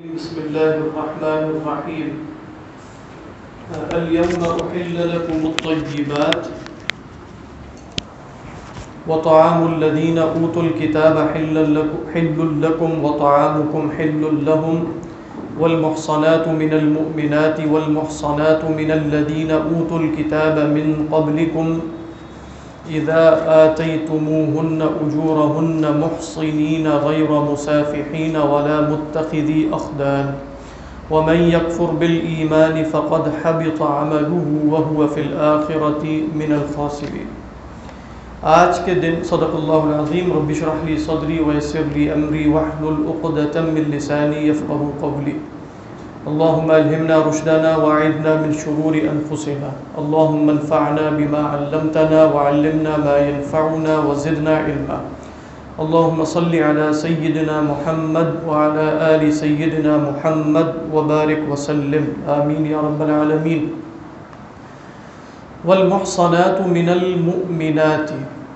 بسم الله الرحمن الرحيم. اليوم أحل لكم الطيبات وطعام الذين أوتوا الكتاب حل لكم وطعامكم حل لهم والمحصنات من المؤمنات والمحصنات من الذين أوتوا الكتاب من قبلكم إذا آتيتموهن أجورهن محصنين غير مسافحين ولا متخذي أخدان ومن يكفر بالإيمان فقد حبط عمله وهو في الآخرة من الخاسرين. آج کے دن صدق اللہ العظیم. رب اشرح لي صدری ويسر لي أمري واحلل عقدة من لساني يفقهوا قولي. اللهم الهمنا رشدنا واعذنا من شرور أنفسنا. اللهم انفعنا بما علمتنا وعلمنا ما ينفعنا وزدنا علما. اللهم صل على سيدنا محمد وعلى آل سيدنا محمد وبارك وسلم. آمين يا رب العالمين. والمحصنات من المؤمنات،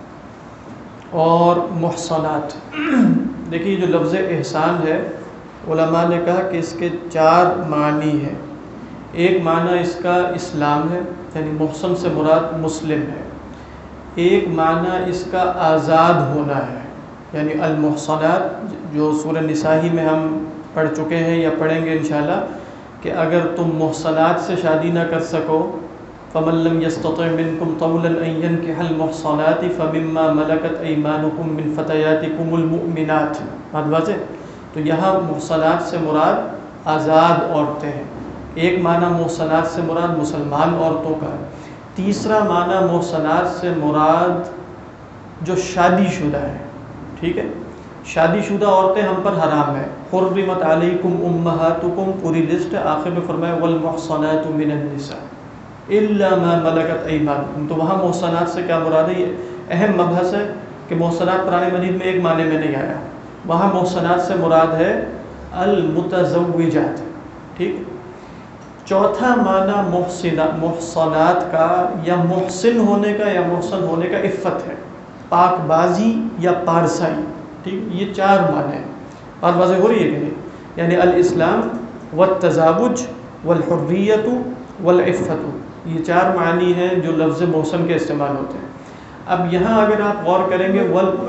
اور محصنات، دیکھیے جو لفظ احسان ہے علماء نے کہا کہ اس کے 4 معنی ہیں. ایک معنی اس کا اسلام ہے، یعنی محسن سے مراد مسلم ہے. ایک معنی اس کا آزاد ہونا ہے، یعنی المحصنات جو سورہ نساء میں ہم پڑھ چکے ہیں یا پڑھیں گے انشاءاللہ، کہ اگر تم محصنات سے شادی نہ کر سکو فَمَن لَّمْ يَسْتَطِعْ مِنكُمْ طَوْلًا أَن يَنكِحَ الْمُحْصَنَاتِ فَمِمَّا مَلَكَتْ أَيْمَانُكُم مِّن فَتَيَاتِكُمُ الْمُؤْمِنَاتِ. بات واضح؟ تو یہاں محصنات سے مراد آزاد عورتیں ہیں. ایک معنی محصنات سے مراد مسلمان عورتوں کا ہے. تیسرا معنی محصنات سے مراد جو شادی شدہ ہے. ٹھیک ہے، شادی شدہ عورتیں ہم پر حرام ہیں. حرمت علیکم امہاتکم، پوری لسٹ ہے. آخر میں فرمایا والمحصنات من النساء الا ما ملکت ایمانکم. تو وہاں محصنات سے کیا مراد ہے؟ یہ اہم مبحث ہے کہ محصنات قرآن مجید میں ایک معنی میں نہیں آیا. وہاں محصنات سے مراد ہے المتزوجات. ٹھیک. چوتھا معنی محصنات کا یا محسن ہونے کا یا محسن ہونے کا عفت ہے، پاک بازی یا پارسائی. ٹھیک، یہ 4 معنی ہیں. بات واضح ہو رہی ہے کہ نہیں؟ یعنی الاسلام والتزاوج والحریت والعفت، یہ 4 معنی ہیں جو لفظ محسن کے استعمال ہوتے ہیں. اب یہاں اگر آپ غور کریں گے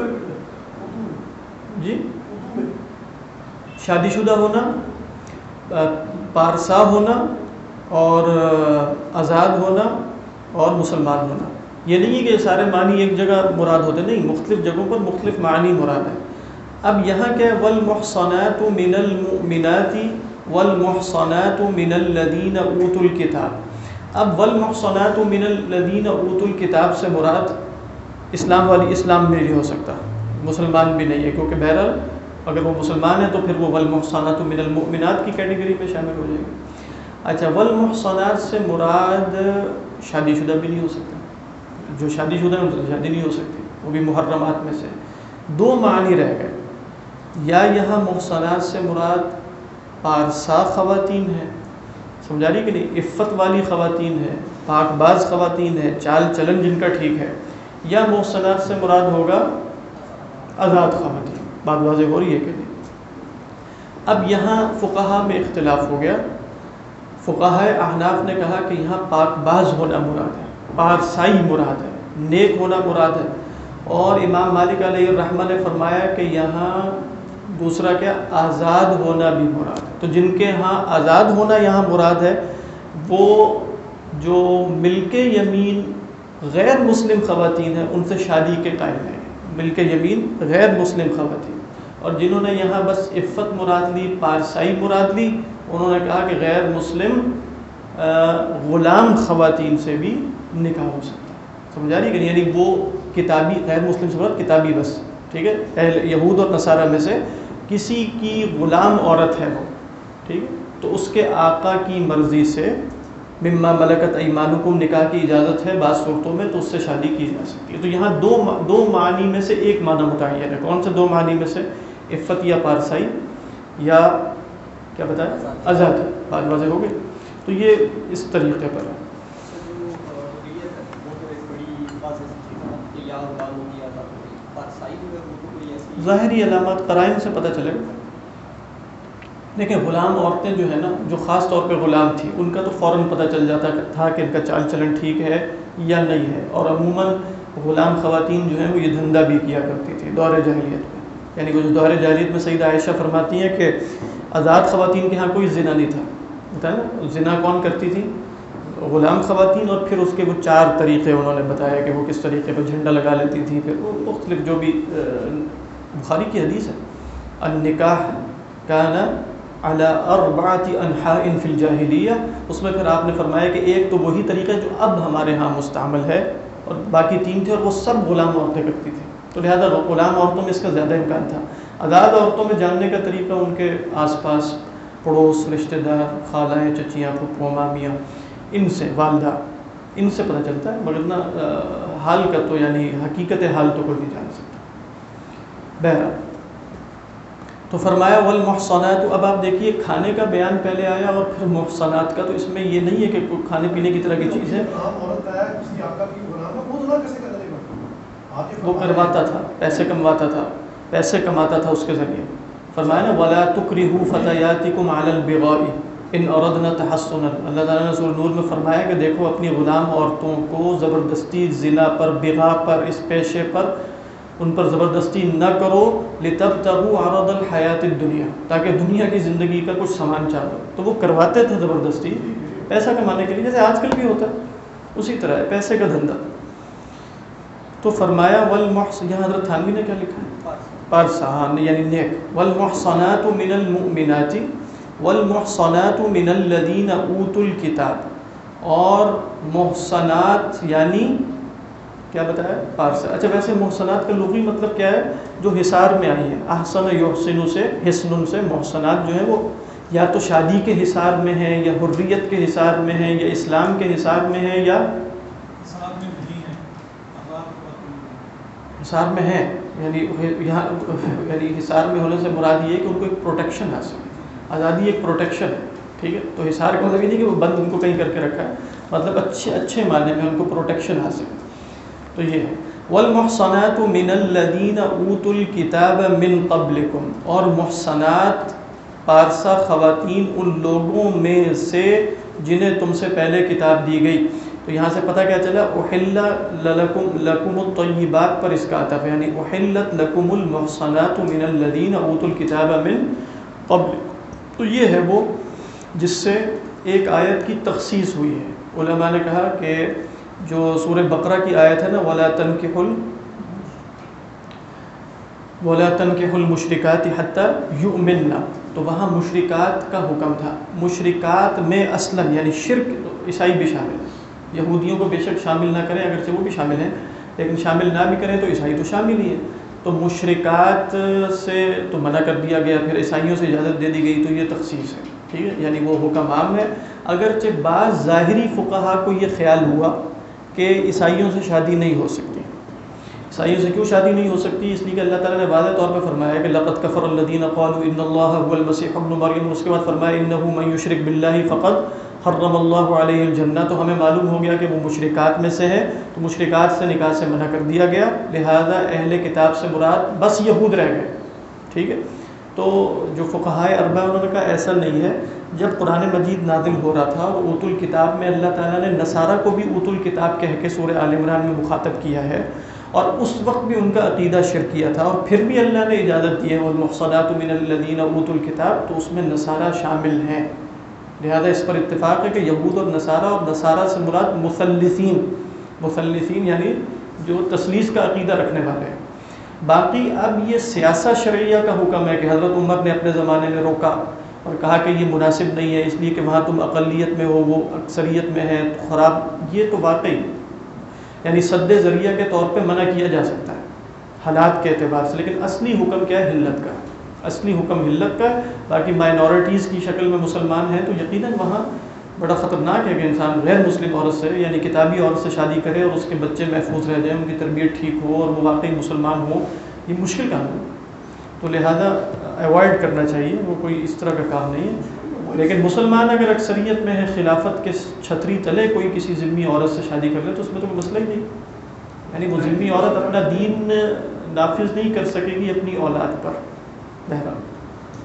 جی شادی شدہ ہونا، پارسا ہونا، اور آزاد ہونا، اور مسلمان ہونا. یہ نہیں ہے کہ سارے معنی ایک جگہ مراد ہوتے، نہیں، مختلف جگہوں پر مختلف معنی مراد ہے. اب یہاں کیا ہے؟ والمحصنات من المؤمنات والمحصنات من الذین اوتوا الکتاب. اب والمحصنات من الذین اوتوا الکتاب سے مراد اسلام والی، اسلام میں نہیں ہو سکتا، مسلمان بھی نہیں ہے، کیونکہ بہرحال اگر وہ مسلمان ہے تو پھر وہ والمحصنات من المؤمنات کی کیٹیگری میں شامل ہو جائے گی. اچھا، والمحصنات سے مراد شادی شدہ بھی نہیں ہو سکتا. جو شادی شدہ ہیں ان سے شادی نہیں ہو سکتی، وہ بھی محرمات میں سے. 2 معنی رہ گئے. یا یہاں محصنات سے مراد پارسا خواتین ہیں، سمجھا رہی کہ نہیں، عفت والی خواتین ہیں، پاک باز خواتین ہیں، چال چلن جن کا ٹھیک ہے. یا محصنات سے مراد ہوگا آزاد خواتین. بات واضح ہو رہی ہے کہ نہیں؟ اب یہاں فقہا میں اختلاف ہو گیا. فقہائے احناف نے کہا کہ یہاں پاک باز ہونا مراد ہے، پارسائی مراد ہے، نیک ہونا مراد ہے. اور امام مالک علیہ الرحمہ نے فرمایا کہ یہاں دوسرا کیا، آزاد ہونا بھی مراد ہے. تو جن کے ہاں آزاد ہونا یہاں مراد ہے وہ جو ملک یمین غیر مسلم خواتین ہیں ان سے شادی کے قائل ہیں. ملک یمین غیر مسلم خواتین. اور جنہوں نے یہاں بس عفت مراد لی، پارسائی مراد لی، انہوں نے کہا کہ غیر مسلم غلام خواتین سے بھی نکاح ہو سکتا ہے. سمجھا رہی کہ نہیں؟ یعنی وہ کتابی، غیر مسلم سے مراد کتابی بس. ٹھیک ہے، اہل یہود اور نصارہ میں سے کسی کی غلام عورت ہے وہ، ٹھیک ہے، تو اس کے آقا کی مرضی سے مما ملکت ایمانکم نکاح کی اجازت ہے بعض صورتوں میں، تو اس سے شادی کی جا سکتی ہے. تو یہاں دو معنی میں سے ایک معنی متعین ہے. کون سے 2 معنی میں سے؟ عفت یا پارسائی یا کیا بتایا؟ آزاد. بات واضح ہو گئی. تو یہ اس طریقے پر ہے. ظاہری علامات قرائن سے پتہ چلے گا. دیکھیں غلام عورتیں جو ہے نا، جو خاص طور پہ غلام تھی، ان کا تو فوراً پتہ چل جاتا تھا کہ ان کا چال چلن ٹھیک ہے یا نہیں ہے، اور عموماً غلام خواتین جو ہیں وہ یہ دھندا بھی کیا کرتی تھی دور جاہلیت میں. یعنی وہ جو دور جاہلیت میں سیدہ عائشہ فرماتی ہیں کہ آزاد خواتین کے ہاں کوئی زنا نہیں تھا. بتایا نا زنا کون کرتی تھی؟ غلام خواتین. اور پھر اس کے وہ 4 طریقے انہوں نے بتایا کہ وہ کس طریقے پر جھنڈا لگا لیتی تھیں، پھر وہ مختلف جو بھی بخاری کی حدیث ہے النکاح کان علی 4 انحاء فی الجاہلیہ، اس میں پھر آپ نے فرمایا کہ ایک تو وہی طریقہ جو اب ہمارے ہاں مستعمل ہے، اور باقی 3 تھے اور وہ سب غلام عورتیں کرتی تھیں. تو لہذا غلام عورتوں میں اس کا زیادہ امکان تھا. آزاد عورتوں میں جاننے کا طریقہ ان کے آس پاس پڑوس، رشتہ دار، خالائیں، چچیاں، پھپھو، مامیاں، ان سے، والدہ، ان سے پتہ چلتا ہے، مگر نہ حال کا تو یعنی حقیقت حال تو کوئی نہیں جان سکتا. بہرحال تو فرمایا والمحصنات. اب آپ دیکھیے کھانے کا بیان پہلے آیا اور پھر محصنات کا، تو اس میں یہ نہیں ہے کہ کھانے پینے کی طرح کی چیز ہے. وہ کرواتا تھا، پیسے کمواتا تھا، پیسے کماتا تھا اس کے ذریعے. فرمایا نا ولا تکرہوا فتیاتکم علی البغاء ان اردنا تحصنا. اللہ تعالیٰ نے سورہ نور میں فرمایا کہ دیکھو اپنی غلام عورتوں کو زبردستی زنا پر، بغاء پر، اس پیشے پر ان پر زبردستی نہ کرو، لتبتغوا عرض الحیات الدنیا، تاکہ دنیا کی زندگی کا کچھ سامان چاہو. تو وہ کرواتے تھے زبردستی پیسہ کمانے کے لیے، جیسے آج کل بھی ہوتا ہے اسی طرح ہے، پیسے کا دھندا. تو فرمایا یہاں حضرت تھانوی نے کیا لکھا ہے؟ پارسا یعنی نیک. والمحصنات من المؤمنات والمحصنات من الذین اوتوا الکتاب. اور محصنات یعنی کیا بتایا؟ پارسا. اچھا ویسے محصنات کا لغوی مطلب کیا ہے؟ جو حصار میں آئی ہیں. احسن یحسن سے، حسن سے محصنات جو ہیں وہ یا تو شادی کے حصار میں ہیں، یا حریت کے حصار میں ہیں، یا اسلام کے حصار میں ہیں، یا حصار میں ہیں. یعنی یہاں یعنی حصار میں ہونے سے مراد یہ ہے کہ ان کو ایک پروٹیکشن حاصل ہے. آزادی ایک پروٹیکشن ہے، ٹھیک ہے. تو حصار کا مطلب یہ نہیں کہ وہ بند ان کو کہیں کر کے رکھا ہے، مطلب اچھے معنی میں ان کو پروٹیکشن حاصل ہے. تو یہ ہے والمحصنات من الذین اوتوا الکتاب من قبلکم. اور محصنات پارسا خواتین ان لوگوں میں سے جنہیں تم سے پہلے کتاب دی گئی. تو یہاں سے پتہ کیا چلا؟ احل لکم الطیبات پر اس کا عطف ہے، یعنی احلت لکم المحصنات من الذین اوتوا الکتاب من قبل. تو یہ ہے وہ جس سے ایک آیت کی تخصیص ہوئی ہے. علماء نے کہا کہ جو سورہ بقرہ کی آیت ہے نا وَلَا تَنْكِحُوا الْمُشْرِكَاتِ حَتَّى يُؤْمِنَّ، تو وہاں مشرکات کا حکم تھا. مشرکات میں اصلاً یعنی شرک عیسائی بھی شامل ہے. یہودیوں کو بے شک شامل نہ کریں، اگرچہ وہ بھی شامل ہیں، لیکن شامل نہ بھی کریں تو عیسائی تو شامل ہی ہے. تو مشرکات سے تو منع کر دیا گیا، پھر عیسائیوں سے اجازت دے دی گئی، تو یہ تخصیص ہے، ٹھیک ہے. یعنی وہ حکم عام ہے. اگرچہ بعض ظاہری فقہا کو یہ خیال ہوا کہ عیسائیوں سے شادی نہیں ہو سکتی. عیسائیوں سے کیوں شادی نہیں ہو سکتی؟ اس لیے کہ اللہ تعالیٰ نے واضح طور پہ فرمایا کہ لقد کفر الذین قالوا ان اللہ هو المسیح ابن مریم. اس کے بعد فرمایا انہ من یشرک باللہ فقد حرم اللہ علیہ الجنہ. تو ہمیں معلوم ہو گیا کہ وہ مشرکات میں سے ہے، تو مشرکات سے نکاح سے منع کر دیا گیا. لہذا اہل کتاب سے مراد بس یہود رہ گئے، ٹھیک ہے. تو جو فقہائے اربعہ انہوں نے کہا ایسا نہیں ہے. جب قرآن مجید نازل ہو رہا تھا اور اوت الکتاب میں اللہ تعالیٰ نے نصارہ کو بھی اوت الکتاب کہہ کے سورہ آل عمران میں مخاطب کیا ہے، اور اس وقت بھی ان کا عقیدہ شرکیہ تھا، اور پھر بھی اللہ نے اجازت دی ہے والمحصنات من الذین اوتوا الکتاب، تو اس میں نصارہ شامل ہیں. لہذا اس پر اتفاق ہے کہ یہود اور نصارہ سے مراد مثلثین یعنی جو تثلیث کا عقیدہ رکھنے والے ہیں. باقی اب یہ سیاسہ شرعیہ کا حکم ہے کہ حضرت عمر نے اپنے زمانے میں روکا اور کہا کہ یہ مناسب نہیں ہے، اس لیے کہ وہاں تم اقلیت میں ہو، وہ اکثریت میں ہے، تو خراب. یہ تو واقعی یعنی سد ذریعہ کے طور پہ منع کیا جا سکتا ہے حالات کے اعتبار سے، لیکن اصلی حکم کیا ہے؟ حلت کا. اصلی حکم حلت کا. باقی مائنورٹیز کی شکل میں مسلمان ہیں تو یقیناً وہاں بڑا خطرناک ہے کہ انسان غیر مسلم عورت سے یعنی کتابی عورت سے شادی کرے اور اس کے بچے محفوظ رہ جائیں، ان کی تربیت ٹھیک ہو اور وہ واقعی مسلمان ہو. یہ مشکل کام ہے، تو لہذا ایوائڈ کرنا چاہیے، وہ کوئی اس طرح کا کام نہیں ہے. لیکن مسلمان اگر اکثریت میں ہے، خلافت کے چھتری تلے کوئی کسی ذمہ عورت سے شادی کر لے تو اس میں تو کوئی مسئلہ ہی نہیں. یعنی وہ ذمہ عورت اپنا دین نافذ نہیں کر سکے گی اپنی اولاد پر. بہرحال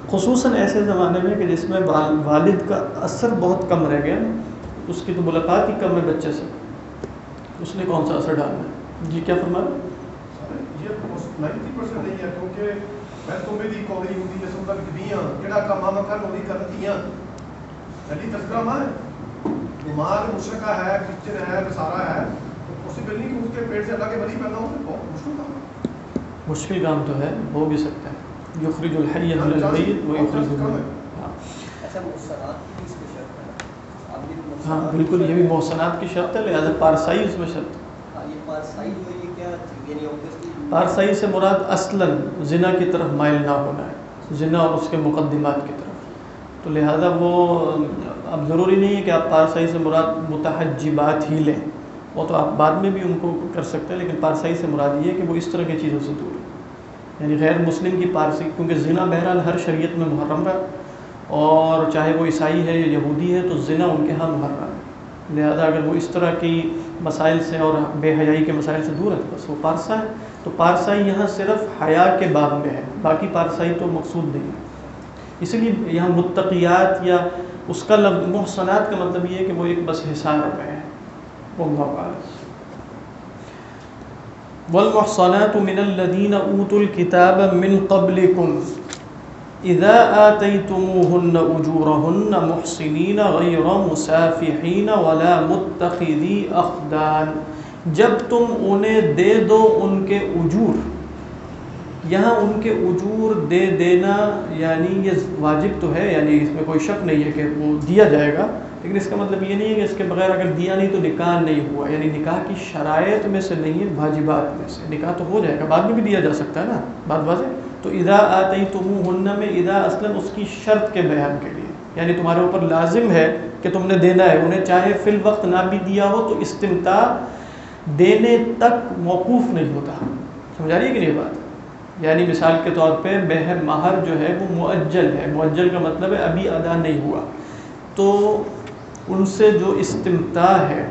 خصوصاً ایسے زمانے میں کہ جس میں والد کا اثر بہت کم رہ گیا، اس کی تو ملاقات ہی کم ہے بچے سے، اس نے کون سا اثر ڈالنا ہے؟ جی کیا فرما رہے؟ یہ 90% نہیں ہے، کیونکہ میں تمہیں دی کوئی ہوتی ہے سب تک دیاں جڑا کام ماما کر وہی کرتیاں جلی تذکرہ ماں ہے، دماغ مشرقہ ہے، کچن ہے، سارا ہے، تو پاسبل نہیں کہ اس کے پیٹ سے اللہ کے ولی پیدا ہو، بہت مشکل کام ہے۔ مشکل کام تو ہے، ہو بھی سکتا ہے، یخرج الحی من المیت و یخرج اچھا محسنات کی اس میں شرط ہے؟ ہاں بالکل، یہ بھی محسنات کی شرط ہے، لہذا پارسائی اس میں شرط ہے۔ یہ پارسائی جو یہ کیا یعنی اوبویسلی پارسائی سے مراد اصلاً زنا کی طرف مائل نہ ہونا ہے، زنا اور اس کے مقدمات کی طرف، تو لہذا وہ اب ضروری نہیں ہے کہ آپ پارسائی سے مراد متحجبات ہی لیں، وہ تو آپ بعد میں بھی ان کو کر سکتے ہیں، لیکن پارسائی سے مراد یہ ہے کہ وہ اس طرح کی چیزوں سے دور ہے، یعنی غیر مسلم کی پارسی، کیونکہ زنا بہرحال ہر شریعت میں محرم ہے، اور چاہے وہ عیسائی ہے یا یہودی ہے تو زنا ان کے ہاں محرم ہے، لہذا اگر وہ اس طرح کی مسائل سے اور بے حیائی کے مسائل سے دور ہے تو بس وہ پارسا ہے۔ تو پارسائی یہاں صرف حیا کے باب میں ہے، باقی پارسائی تو مقصود نہیں ہے، اسی لیے یہاں متقیات یا اس کا لفظ محسنات کا مطلب یہ ہے کہ وہ ایک بس حصار میں ہے، واللہ اعلم۔ والمحصنات من الذين اوتوا الكتاب من قبلكم اذا آتيتموهن اجورهن محصنين غير مسافحين ولا متخذي اخدان، جب تم انہیں دے دو ان کے اجور، یہاں ان کے اجور دے دینا یعنی یہ واجب تو ہے، یعنی اس میں کوئی شک نہیں ہے کہ وہ دیا جائے گا، لیکن اس کا مطلب یہ نہیں ہے کہ اس کے بغیر اگر دیا نہیں تو نکاح نہیں ہوا، یعنی نکاح کی شرائط میں سے نہیں ہے، واجبات میں سے، نکاح تو ہو جائے گا، بعد میں بھی دیا جا سکتا ہے نا، بات واضح۔ تو اذا آتیتموہن میں اذا اصلاً اس کی شرط کے بیان کے لیے، یعنی تمہارے اوپر لازم ہے کہ تم نے دینا ہے انہیں، چاہے فی الوقت نہ بھی دیا ہو تو استمتاع دینے تک موقوف نہیں ہوتا، سمجھا رہی ہے کہ نہیں بات؟ یعنی مثال کے طور پہ مہر جو ہے وہ مؤجل ہے، مؤجل کا مطلب ہے ابھی ادا نہیں ہوا، تو ان سے جو استمتاع ہے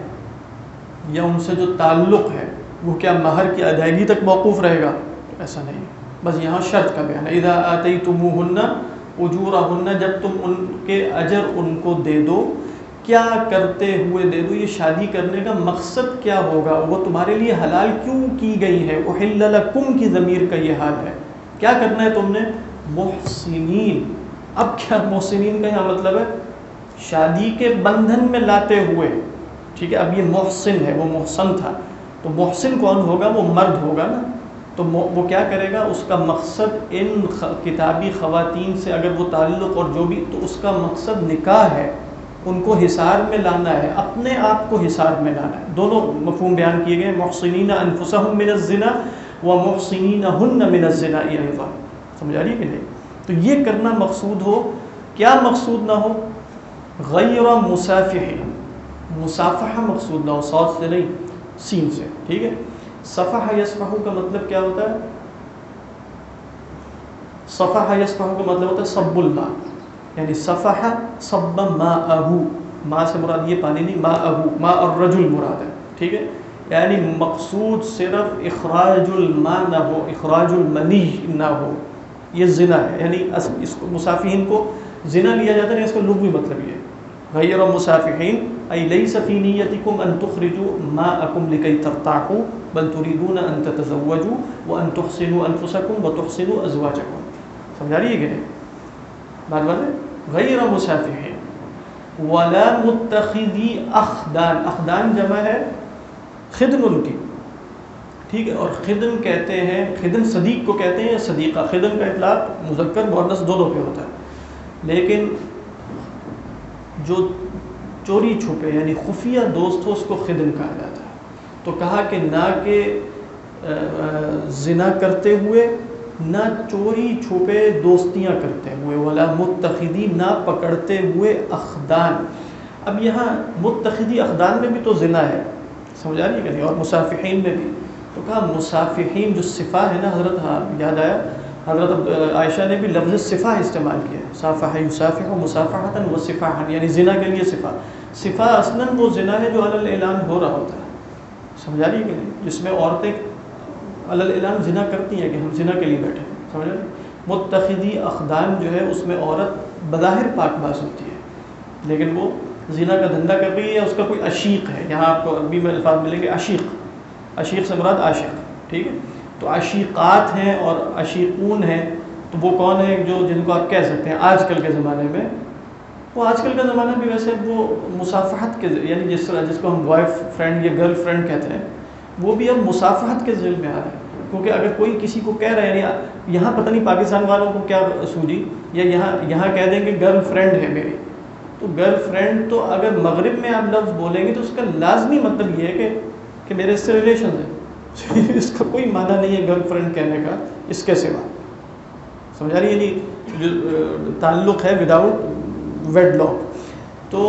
یا ان سے جو تعلق ہے وہ کیا مہر کی ادائیگی تک موقوف رہے گا؟ ایسا نہیں، بس یہاں شرط کا بیان ہے، اذا آتیتموہن اجورہن، جب تم ان کے اجر ان کو دے دو، کیا کرتے ہوئے دے دو، یہ شادی کرنے کا مقصد کیا ہوگا، وہ تمہارے لیے حلال کیوں کی گئی ہے، احل لکم کی ضمیر کا یہ حال ہے، کیا کرنا ہے تم نے، محسنین۔ اب کیا محسنین کا یہاں مطلب ہے شادی کے بندھن میں لاتے ہوئے، ٹھیک ہے، اب یہ محسن ہے، وہ محسن تھا، تو محسن کون ہوگا، وہ مرد ہوگا نا، تو وہ کیا کرے گا، اس کا مقصد ان کتابی خواتین سے اگر وہ تعلق اور جو بھی، تو اس کا مقصد نکاح ہے، ان کو حصار میں لانا ہے، اپنے آپ کو حصار میں لانا ہے، دونوں مفہوم بیان کیے گئے، محسنین انفسہم من الزنا و محسنینہن من الزنا ایضا، سمجھا رہی ہے کہ نہیں؟ تو یہ کرنا مقصود ہو، کیا مقصود نہ ہو، غیر مسافحین، مصافحہ مقصود نہ ہو، صاد سے نہیں سین سے، ٹھیک ہے۔ صفحہ یصفح کا مطلب کیا ہوتا ہے، صفحہ یصفح کا مطلب ہوتا ہے صب الماء، یعنی صفحہ صب ماءہ، ماء سے مراد یہ پانی نہیں، ماءہ، ماء الرجل مراد ہے، ٹھیک ہے، یعنی مقصود صرف اخراج الماء نہ ہو، اخراج المنی نہ ہو، یہ زنا ہے، یعنی اس کو مصافحین کو زنا لیا جاتا ہے، اس کا لغوی مطلب یہ ہے، غیر مسافحین ای لیس فی نیتکم ان تخرجوا ماءکم لکی ترتاحوا بل تريدون ان تتزوجوا وان تحسنوا انفسکم وتحسنوا ازواجکم، سمجھا رہی ہے کہ نہیں بات بات؟ غیر مسافحین ولا متخذی اخدان، اخدان جمع ہے خدن ان کی، ٹھیک ہے، اور خدن کہتے ہیں، خدن صدیق کو کہتے ہیں یا صدیقہ، خدن کا اطلاق مذکر مؤنث دونوں پہ ہوتا ہے، لیکن جو چوری چھپے یعنی خفیہ دوست ہو اس کو خدن کہا جاتا ہے، تو کہا کہ نہ کہ زنا کرتے ہوئے، نہ چوری چھپے دوستیاں کرتے ہوئے، ولا متخذی، نہ پکڑتے ہوئے اخدان۔ اب یہاں متخذی اخدان میں بھی تو زنا ہے، سمجھا نہیں کہ نہیں، اور مسافحین میں بھی، تو کہا مسافحین جو صفا ہے نا، حضرت ہاں یاد آیا، حضرت عائشہ نے بھی لفظ صفا استعمال کیا ہے، صافح یصافح مصافحۃ و صفاحا، یعنی زنا کے لیے صفا، صفا اصلاً وہ زنا ہے جو علی الاعلان ہو رہا ہوتا ہے، سمجھا رہی کہ نہیں، جس میں عورتیں علی الاعلان زنا کرتی ہیں کہ ہم زنا کے لیے بیٹھے ہیں، سمجھا رہی، متخذی اخدان جو ہے اس میں عورت بظاہر پاک باز ہوتی ہے لیکن وہ زنا کا دھندا کر رہی ہے، اس کا کوئی عشیق ہے. یہاں آپ کو عربی میں الفاظ ملیں گے عشیق سے مراد عاشق، ٹھیک ہے. تو عشیقات ہیں اور عشیقون ہیں، تو وہ کون ہیں جن کو آپ کہہ سکتے ہیں آج کل کے زمانے میں. وہ آج کل کا زمانہ بھی ویسے وہ مصافحت کے یعنی جس کو ہم بوائے فرینڈ یا گرل فرینڈ کہتے ہیں وہ بھی اب مصافحت کے ذیل میں آ رہا ہے. کیونکہ اگر کوئی کسی کو کہہ رہا ہے یعنی یہاں پتہ نہیں پاکستان والوں کو کیا سوجی، یا یہاں کہہ دیں کہ گرل فرینڈ ہے میری، تو گرل فرینڈ تو اگر مغرب میں آپ لفظ بولیں گے تو اس کا لازمی مطلب یہ ہے کہ میرے اس سے ریلیشن ہے. اس کا کوئی معنی نہیں ہے گرل فرینڈ کہنے کا اس کے سوا. سمجھا رہی یعنی جو تعلق ہے وداؤٹ ویڈ لاک. تو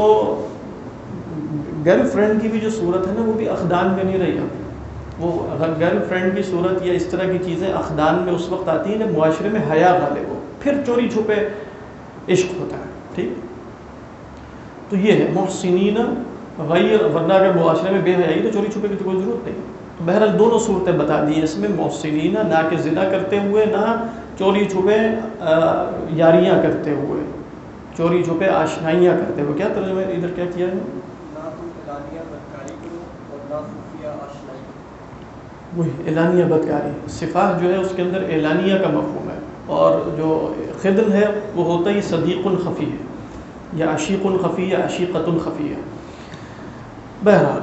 گرل فرینڈ کی بھی جو صورت ہے نا وہ بھی اخدان میں نہیں رہی. وہ گرل فرینڈ کی صورت یا اس طرح کی چیزیں اخدان میں اس وقت آتی ہیں جب معاشرے میں حیا غالب ہو، پھر چوری چھپے عشق ہوتا ہے. ٹھیک، تو یہ ہے محسنین غیر، ورنہ اگر معاشرے میں بے حیائی تو چوری چھپے کی تو کوئی ضرورت نہیں. تو بہرحال دونوں صورتیں بتا دی ہیں اس میں، محسنین نہ کہ زنا کرتے ہوئے، نہ چوری چھپے یاریاں کرتے ہوئے، چوری چھپے آشنائیاں کرتے ہوئے. کیا ترجمہ ہے ادھر کیا کیا ہے؟ نہ تم اعلانیہ بدکاری کرو اور نہ خفیہ آشنائی. وہی اعلانیہ بدکاری، صفاح جو ہے اس کے اندر اعلانیہ کا مفہوم ہے، اور جو خدن ہے وہ ہوتا ہی صدیق خفی ہے، یا عشیق خفی یا عشیقۃ خفی ہے. بہرحال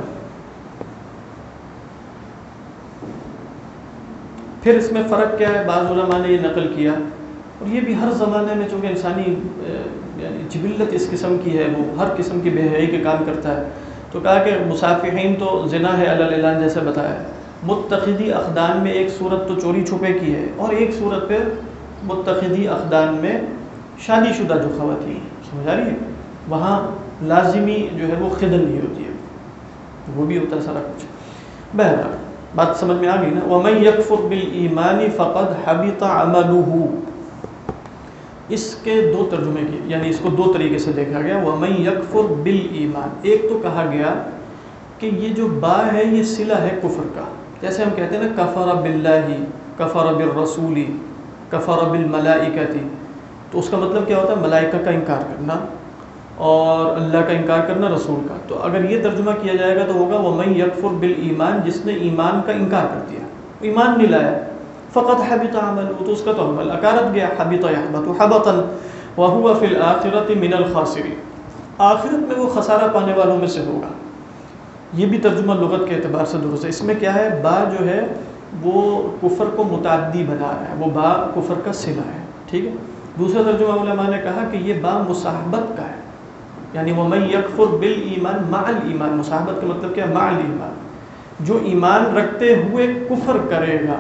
پھر اس میں فرق کیا ہے؟ بعض علماء نے یہ نقل کیا، اور یہ بھی ہر زمانے میں چونکہ انسانی یعنی جبلت اس قسم کی ہے، وہ ہر قسم کی بے حیائی کے کام کرتا ہے. تو کہا کہ مصافحین تو زنا ہے علی الاعلان جیسے بتایا. متخذی اخدان میں ایک صورت تو چوری چھپے کی ہے، اور ایک صورت پہ متخذی اخدان میں شادی شدہ جو خواتین، سمجھا رہی ہے، وہاں لازمی جو ہے وہ خدن نہیں ہوتی ہے، وہ بھی ہوتا ہے سارا کچھ. بہرحال بات سمجھ میں آ گئی نا. وَمَن يَكْفُرْ بِالْإِيمَانِ فَقَدْ حَبِطَ عَمَلُهُ. اس کے دو ترجمے کی، یعنی اس کو دو طریقے سے دیکھا گیا. وَمَن يَكْفُرْ بِالْإِيمَانِ، ایک تو کہا گیا کہ یہ جو با ہے یہ صلہ ہے کفر کا. جیسے ہم کہتے ہیں نا کفر باللہ، کفر بالرسول، کفر بالملائکۃ، تو اس کا مطلب کیا ہوتا ہے؟ ملائکہ کا انکار کرنا اور اللہ کا انکار کرنا، رسول کا. تو اگر یہ ترجمہ کیا جائے گا تو ہوگا وَمَن يَكْفُرْ بِالْإِيمَانِ، جس نے ایمان کا انکار کر دیا، ایمان نہیں لایا، فقط حبط عملہ، تو اس کا تو عمل اکارت گیا. حبط یحبط حبطا وهو فی الآخرۃ من الخاسرین، آخرت میں وہ خسارہ پانے والوں میں سے ہوگا. یہ بھی ترجمہ لغت کے اعتبار سے درست ہے. اس میں کیا ہے؟ با جو ہے وہ کفر کو متعدی بنا رہا ہے، وہ با کفر کا صلہ ہے. ٹھیک ہے. دوسرا ترجمہ علماء نے کہا کہ یہ با مصاحبت کا ہے، یعنی وَمَن يَكْفُرْ بِالْإِيمَانِ مَعَ الْإِيمَانِ. مصاحبت کا مطلب کیا ہے؟ مع الایمان، جو ایمان رکھتے ہوئے کفر کرے گا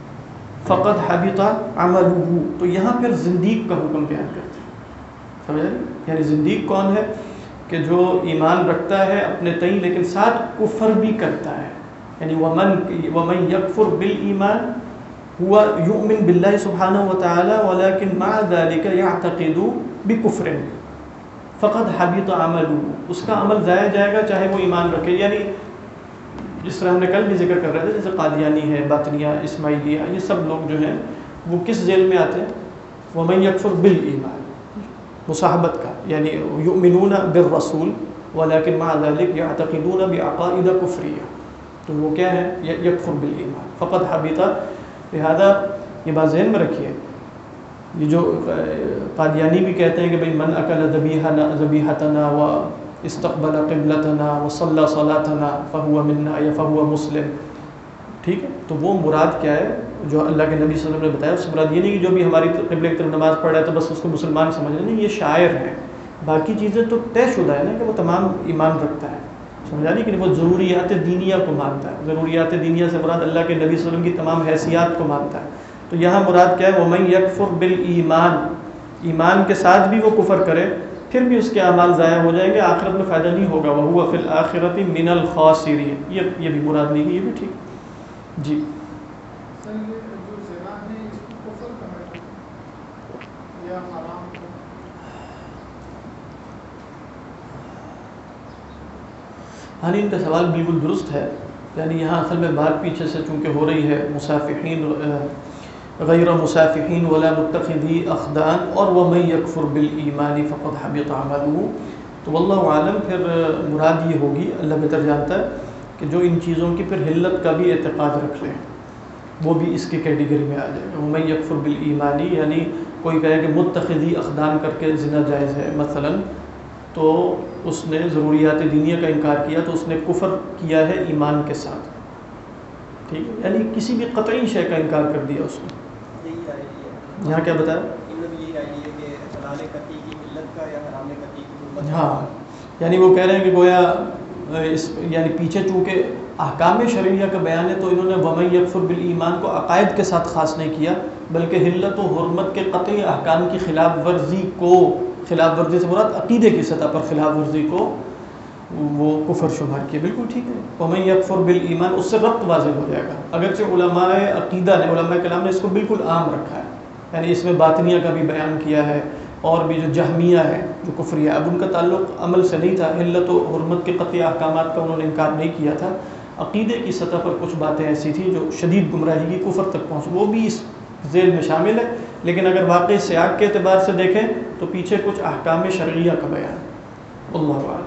فقط حبط عملہ. تو یہاں پھر زندیق کا حکم بیان کرتے ہیں. سمجھ رہے؟ یعنی زندیق کون ہے؟ کہ جو ایمان رکھتا ہے اپنے تئیں لیکن ساتھ کفر بھی کرتا ہے. یعنی وَمَن يَكْفُرْ بِالْإِيمَانِ هو يؤمن باللہ سبحانہ وتعالی ولكن مع ذلك يعتقد بكفر فقد حبط عملہ. اس کا عمل ضائع جائے گا چاہے وہ ایمان رکھے. یعنی جس طرح ہم نے کل بھی ذکر کر رہے تھے، جیسے قادیانی ہے، باطنیہ، اسماعیلیہ، یہ سب لوگ جو ہیں وہ کس ذیل میں آتے ہیں؟ وَمَن يَكْفُرْ بِالْإِيمَانِ، مصاحبت کا، یعنی یؤمنون بالرسول ولكن مع ذلك يعتقدون بعقائد کفریہ. تو وہ کیا ہے؟ یکفر بالایمان فقد حبط. لہذا یہ بات ذہن میں رکھیے. یہ جو قادیانی بھی کہتے ہیں کہ بھئی من اکل ذبیحتنا و استقبل قبلتنا و صلی صلاتنا فہو منا یا فہو مسلم. ٹھیک ہے. تو وہ مراد کیا ہے جو اللہ کے نبی صلی اللہ علیہ وسلم نے بتایا؟ اس سے مراد یہ نہیں کہ جو بھی ہماری قبلے کی طرف نماز پڑھ رہا ہے تو بس اس کو مسلمان سمجھنا نہیں، یہ شاعر ہے. باقی چیزیں تو طے شدہ ہے نا کہ وہ تمام ایمان رکھتا ہے. سمجھا نہیں کہ وہ ضروریات دینیہ کو مانتا ہے. ضروریات دینیہ سے مراد اللہ کے نبی صلی اللہ علیہ وسلم کی تمام حیثیات کو مانتا ہے. تو یہاں مراد کیا ہے؟ وَمَن يَكْفُرْ بِالْإِيمَانِ، ایمان کے ساتھ بھی وہ کفر کرے پھر بھی اس کے اعمال ضائع ہو جائیں گے، آخرت میں فائدہ نہیں ہوگا. وَهُوَ فِي الْآخِرَةِ مِنَ الْخَاسِرِينَ. یہ بھی مراد نہیں ہے، یہ بھی ٹھیک. جی ہاں ان کا سوال بالکل درست ہے. یعنی یہاں اصل میں بات پیچھے سے چونکہ ہو رہی ہے مصافحین غیر مسافحین ولا متخذی اخدان، اور ومن یکفر بالایمان فقد حبط عملہ. تو واللہ عالم پھر مراد یہ ہوگی، اللہ بہتر جانتا ہے، کہ جو ان چیزوں کی پھر حلت کا بھی اعتقاد رکھ لیں وہ بھی اس کی کیٹیگری میں آ جائے گا. ومن یکفر بالایمانی یعنی کوئی کہے کہ متخذی اخدان کر کے زنا جائز ہے مثلا، تو اس نے ضروریات دینیہ کا انکار کیا تو اس نے کفر کیا ہے ایمان کے ساتھ. ٹھیک ہے، یعنی کسی بھی قطعی شے کا انکار کر دیا اس نے. یہی رائے ہے یہاں کیا بتایا؟ انہوں نے یہی رائے ہے کہ حلال قطعی کی ملت کا یا حرام قطعی کی حرمت. ہاں، یعنی وہ کہہ رہے ہیں کہ گویا یعنی پیچھے چونکہ احکام شرعیہ کا بیان ہے تو انہوں نے ومن یکفر بالایمان کو عقائد کے ساتھ خاص نہیں کیا، بلکہ حلت و حرمت کے قطعی احکام کی خلاف ورزی کو، خلاف ورزی سے مراد عقیدے کی سطح پر خلاف ورزی کو وہ کفر شمار کیا. بالکل ٹھیک ہے. ومن یکفر بالایمان اس سے ربط واضح ہو جائے گا. اگرچہ علماء عقیدہ نے، علماء کلام نے اس کو بالکل عام رکھا ہے، یعنی اس میں باطنیہ کا بھی بیان کیا ہے، اور بھی جو جہمیہ ہے جو کفریہ، اب ان کا تعلق عمل سے نہیں تھا، حلت و حرمت کے قطعی احکامات کا انہوں نے انکار نہیں کیا تھا. عقیدے کی سطح پر کچھ باتیں ایسی تھیں جو شدید گمراہی کی کفر تک پہنچ، وہ بھی اس ذیل میں شامل ہے. لیکن اگر واقعی سیاق کے اعتبار سے دیکھیں تو پیچھے کچھ احکام شرعیہ کا بیان. اللہ اعلم.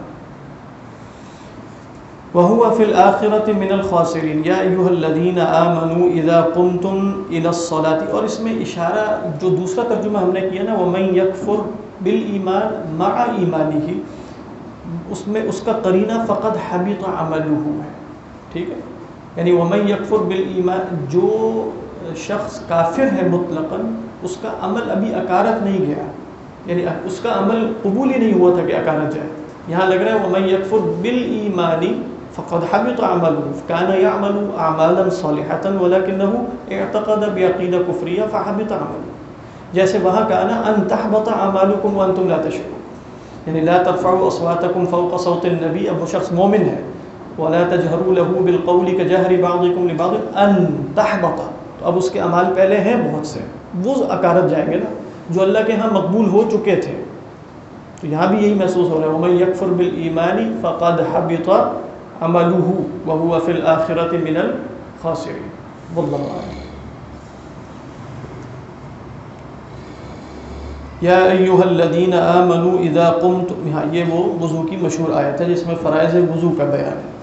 وَهُوَ فِي الْآخِرَةِ مِنَ الْخَاسِرِينَ يَا أَيُّهَا الَّذِينَ آمَنُوا إِذَا قُمْتُمْ إِلَى الصَّلَاةِ. اور اس میں اشارہ جو دوسرا ترجمہ ہم نے کیا نا وَمَن يَكْفُرْ بِالْإِيمَانِ مَعَ إِيمَانِهِ، اس میں اس کا قرینہ فقد حبط عملہ ہے. ٹھیک ہے، یعنی وَمَن يَكْفُرْ بِالْإِيمَانِ، جو شخص کافر ہے مطلقاً اس کا عمل ابھی اکارت نہیں گیا، یعنی اس کا عمل قبول ہی نہیں ہوا تھا کہ اکارت جائے. یہاں لگ رہا ہے وَمَن يَكْفُرْ بِالْإِيمَانِ فقد حبط عمله كان يعمل اعمالا صالحة ولكنه اعتقد بعقيدة كفرية فحبط عمله. جیسے وہاں کہا نا ان تحبط اعمالكم وانتم لا تشعرون، یعنی لا ترفعوا اصواتكم فوق صوت النبي، اب وہ شخص مومن ہے، ولا تجهروا له بالقول كجهر بعضكم لبعض ان تحبط، تو اب اس کے اعمال پہلے ہیں بہت سے، وہ اکارت جائیں گے نا جو اللہ کے ہاں مقبول ہو چکے تھے. تو یہاں بھی یہی محسوس ہو رہا ہے وَمَن يَكْفُرْ بِالْإِيمَانِ فَقَدْ حَبِطَ عمله وهو في الآخرة من الخاسرين. والله أعلم. یا ایھا الذین آمنوا اذا قمتم، یہ وہ وضو کی مشہور آیت ہے جس میں فرائض وضو کا بیان ہے.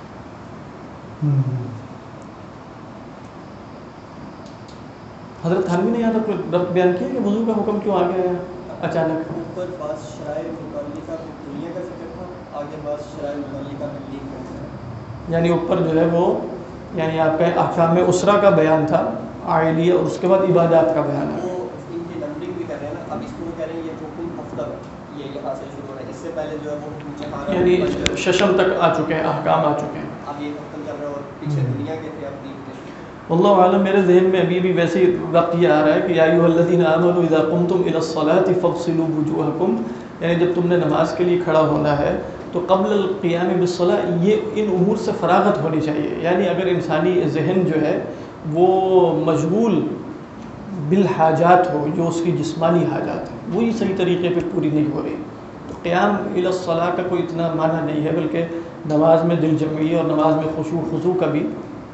حضرت تھانوی نے یہاں تک ربط بیان کیا کہ وضو کا حکم کیوں آ گیا ہے اچانک؟ اوپر بعض شرائع متعلقہ دنیا کا ذکر تھا، آگے بعض شرائع متعلقہ دین کا ذکر. یعنی اوپر جو ہے وہ یعنی آپ کا احکام اسرہ کا بیان تھا عائلیہ، اور اس کے بعد عبادات کا بیان ہے. وہ ان کی نمبرنگ بھی کر رہے ہیں نا، اب اس کو کہہ رہے ہیں یہ حکم افضل ہے، یہ یہاں سے شروع ہو رہا ہے، اس سے پہلے جو ہے وہ حکم چہارہ یعنی ششم تک آ چکے ہیں، احکام آ چکے ہیں. اب یہ ختم چل رہا ہے اور پیچھے دنیا کے تھے، اب دین کے. واللہ عالم. میرے ذہن میں ابھی بھی ویسے ہی وقت یہ آ رہا ہے کہ یا ایھا الذین آمنوا اذا قمتم الی الصلاۃ فاغسلوا وجوہکم، یعنی جب تم نے نماز کے لیے کھڑا ہونا ہے تو قبل القیام بالصلاۃ یہ ان امور سے فراغت ہونی چاہیے. یعنی اگر انسانی ذہن جو ہے وہ مشغول بالحاجات ہو، جو اس کی جسمانی حاجات ہیں وہی صحیح طریقے پہ پوری نہیں ہو رہی، تو قیام الی الصلاۃ کا کوئی اتنا معنی نہیں ہے، بلکہ نماز میں دل جمعی اور نماز میں خشوع خضوع کا بھی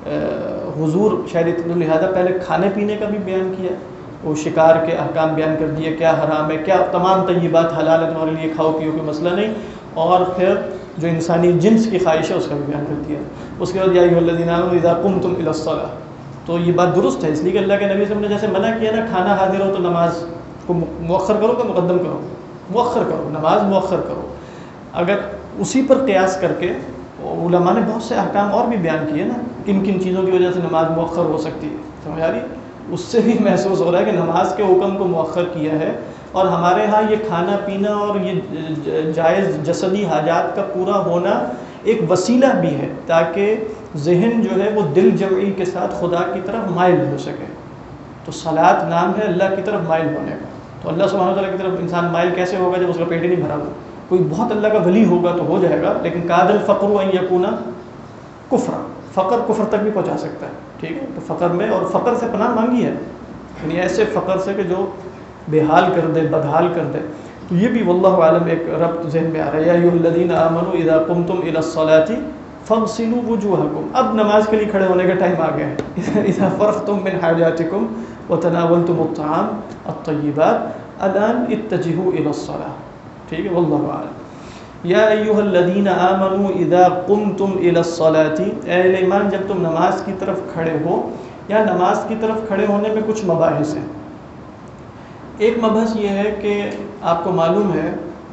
حضور شاید لہذا پہلے کھانے پینے کا بھی بیان کیا، وہ شکار کے احکام بیان کر دیے، کیا حرام ہے، کیا تمام طیبات حلال ہے تمہارے لیے، کھاؤ پیو کوئی مسئلہ نہیں، اور پھر جو انسانی جنس کی خواہش ہے اس کا بھی بیان کر دیا. اس کے بعد یا ایھا الذین آمنوا اذا قمتم الی الصلاۃ، تو یہ بات درست ہے، اس لیے کہ اللہ کے نبی صلی اللہ علیہ وسلم نے جیسے منع کیا نا کھانا حاضر ہو تو نماز کو مؤخر کرو کہ مقدم کرو، مؤخر کرو، نماز مؤخر کرو. اگر اسی پر قیاس کر کے علماء نے بہت سے احکام اور بھی بیان کیے نا، کن کن چیزوں کی وجہ سے نماز مؤخر ہو سکتی ہے، سمجھ آ رہی؟ اس سے بھی محسوس ہو رہا ہے کہ نماز کے حکم کو مؤخر کیا ہے. اور ہمارے ہاں یہ کھانا پینا اور یہ جائز جسدی حاجات کا پورا ہونا ایک وسیلہ بھی ہے تاکہ ذہن جو ہے وہ دل جمعی کے ساتھ خدا کی طرف مائل ہو سکے. تو صلاۃ نام ہے اللہ کی طرف مائل ہونے کا. تو اللہ سبحانہ وتعالیٰ کی طرف انسان مائل کیسے ہوگا جب اس کا پیٹ ہی نہیں بھرا ہوا؟ کوئی بہت اللہ کا ولی ہوگا تو ہو جائے گا، لیکن کاد الفقر ان یکون کفرا، فقر کفر تک بھی پہنچا سکتا ہے. ٹھیک ہے، تو فقر میں، اور فقر سے پناہ مانگی ہے، یعنی ایسے فقر سے کہ جو بے حال کر دے، بدحال کر دے. تو یہ بھی واللہ عالم ایک ربط ذہن میں آ رہا ہے. یا ایھا الذین آمنوا اذا قمتم الی الصلاۃ فاغسلوا وجوہکم، اب نماز کے لیے کھڑے ہونے کا ٹائم آ گیا ہے. اذا فرغتم من حاجاتکم وتناولتم الطعام الطيبات الآن اتجهوا إلى الصلاة. ٹھیک ہے، واللہ اعلم. یا ایھا الذین آمنوا اذا قمتم الى الصلاة، اے اہل ایمان جب تم نماز کی طرف کھڑے ہو. یا نماز کی طرف کھڑے ہونے میں کچھ مباحث ہیں. ایک مبحث یہ ہے کہ آپ کو معلوم ہے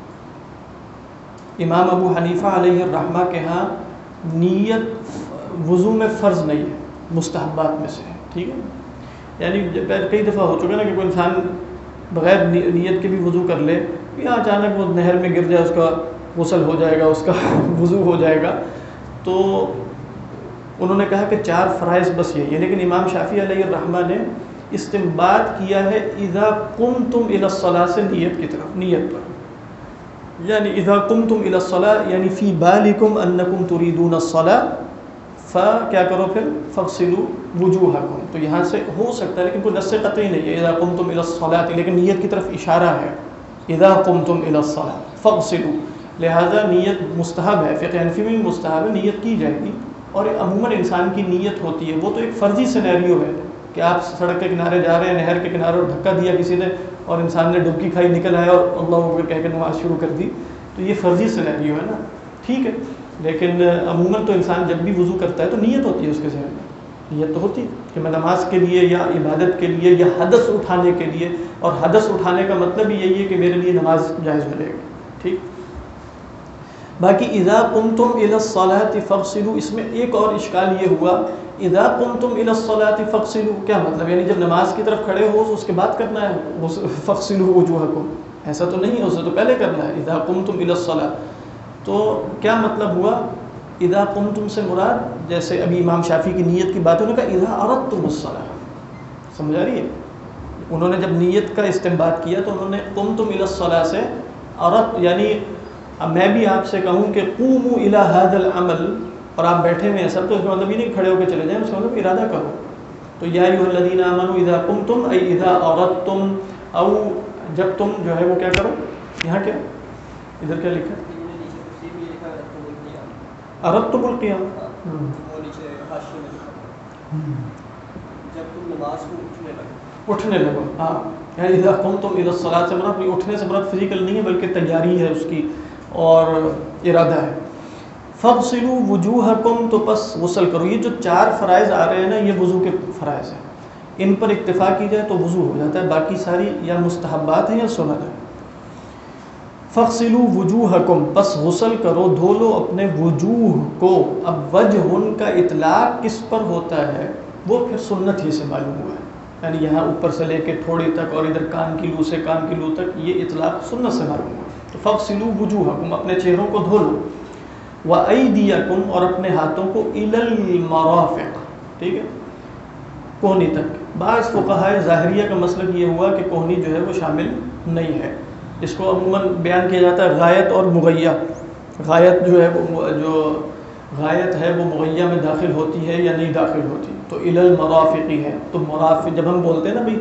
امام ابو حنیفہ علیہ الرحمہ کے ہاں نیت وضو میں فرض نہیں ہے، مستحبات میں سے ہے. ٹھیک ہے، یعنی کئی دفعہ ہو چکا نا کہ کوئی انسان بغیر نیت کے بھی وضو کر لے، یا اچانک وہ نہر میں گر جائے، اس کا غسل ہو جائے گا، اس کا وضو ہو جائے گا. تو انہوں نے کہا کہ 4 فرائض بس یہی ہے. لیکن امام شافعی علیہ الرحمہ نے استنباط کیا ہے اذا قمتم الى الصلاة سے نیت کی طرف، نیت پر. یعنی اذا قمتم الى الصلاة یعنی فی بالکم انکم تریدون الصلاة کیا کرو پھر فاغسلوا وجوہکم. تو یہاں سے ہو سکتا ہے لیکن کوئی نص قطعی نہیں ہے اذا قمتم الى الصلاة، لیکن نیت کی طرف اشارہ ہے اذا قمتم الى الصلاة فاغسلوا. لہذا نیت مستحب ہے، فقہ حنفی میں بھی مستحب ہے، نیت کی جائے گی. اور عموماً انسان کی نیت ہوتی ہے، وہ تو ایک فرضی سینیریو ہے کہ آپ سڑک کے کنارے جا رہے ہیں، نہر کے کنارے، اور دھکا دیا کسی نے اور انسان نے ڈبکی کھائی، نکل آیا اور اللہ اکبر کہہ کے نماز شروع کر دی. تو یہ فرضی سینیریو ہے نا، ٹھیک ہے. لیکن عموماً تو انسان جب بھی وضو کرتا ہے تو نیت ہوتی ہے اس کے ذہن میں، نیت تو ہوتی ہے کہ میں نماز کے لیے یا عبادت کے لیے یا حدث اٹھانے کے لیے. اور حدث اٹھانے کا مطلب ہی یہی ہے کہ میرے لیے نماز جائز ملے گی. ٹھیک. باقی اذا قمتم الى الصلاة فاغسلوا، اس میں ایک اور اشکال یہ ہوا اذا قمتم الى الصلاة فاغسلوا کیا مطلب؟ یعنی جب نماز کی طرف کھڑے ہو تو اس کے بعد کرنا ہے فاغسلوا وجوہکم؟ ایسا تو نہیں ہے، اسے تو پہلے کرنا ہے اذا قمتم الى الصلاة. تو کیا مطلب ہوا؟ اذا قمتم سے مراد جیسے ابھی امام شافعی کی نیت کی بات، انہوں نے کہا اذا اردتم الصلاة. سمجھ آ رہی ہے؟ انہوں نے جب نیت کا استنباط کیا تو انہوں نے قمتم الى الصلاة سے اردت، یعنی اب میں بھی آپ سے کہوں کہ قوموا الى هذا العمل اور آپ بیٹھے ہوئے ہیں سب، تو اس کا مطلب یہ نہیں کھڑے ہو کے چلے جائیں، اس کا مطلب ارادہ کرو. تو یا ایھا الذین آمنوا اذا قمتم ای اذا اردتم، او جب تم جو ہے وہ کیا کرو. یہاں کیا ادھر کیا لکھا ہے؟ اردتم القیام. جب تم نماز کو اٹھنے لگو. ہاں، یعنی اذا قمتم الى الصلاة سے مراد اٹھنے سے مراد فزیکل نہیں ہے بلکہ تیاری ہے اس کی اور ارادہ ہے. فاغسلوا وجوہکم، تو پس غسل کرو. یہ جو 4 فرائض آ رہے ہیں نا، یہ وضو کے فرائض ہیں. ان پر اکتفا کی جائے تو وضو ہو جاتا ہے، باقی ساری یا مستحبات ہیں یا سنت ہیں. فاغسلوا وجوہکم، پس غسل کرو، دھو لو اپنے وجوہ کو. اب وجہ کا اطلاق کس پر ہوتا ہے وہ پھر سنت ہی سے معلوم ہوا ہے. یعنی یہاں اوپر سے لے کے تھوڑی تک اور ادھر کان کی لو سے کان کی لو تک، یہ اطلاق سنت سے معلوم ہوا. تو فاغسلوا وجوہکم، اپنے چہروں کو دھو لو. وَأَيْدِيَكُمْ، اور اپنے ہاتھوں کو إِلَى الْمَرَافِقِ، ٹھیک ہے، کوہنی تک. بعض فقہاء ظاہریہ کا مسلک یہ ہوا کہ کوہنی جو ہے وہ شامل نہیں ہے. اس کو عموماً بیان کیا جاتا ہے غایت اور مغیہ. غایت جو ہے جو غایت ہے وہ مغیہ میں داخل ہوتی ہے یا نہیں داخل ہوتی، تو إِلَى الْمَرَافِقِ ہے. تو مرافق جب ہم بولتے ہیں نا بھائی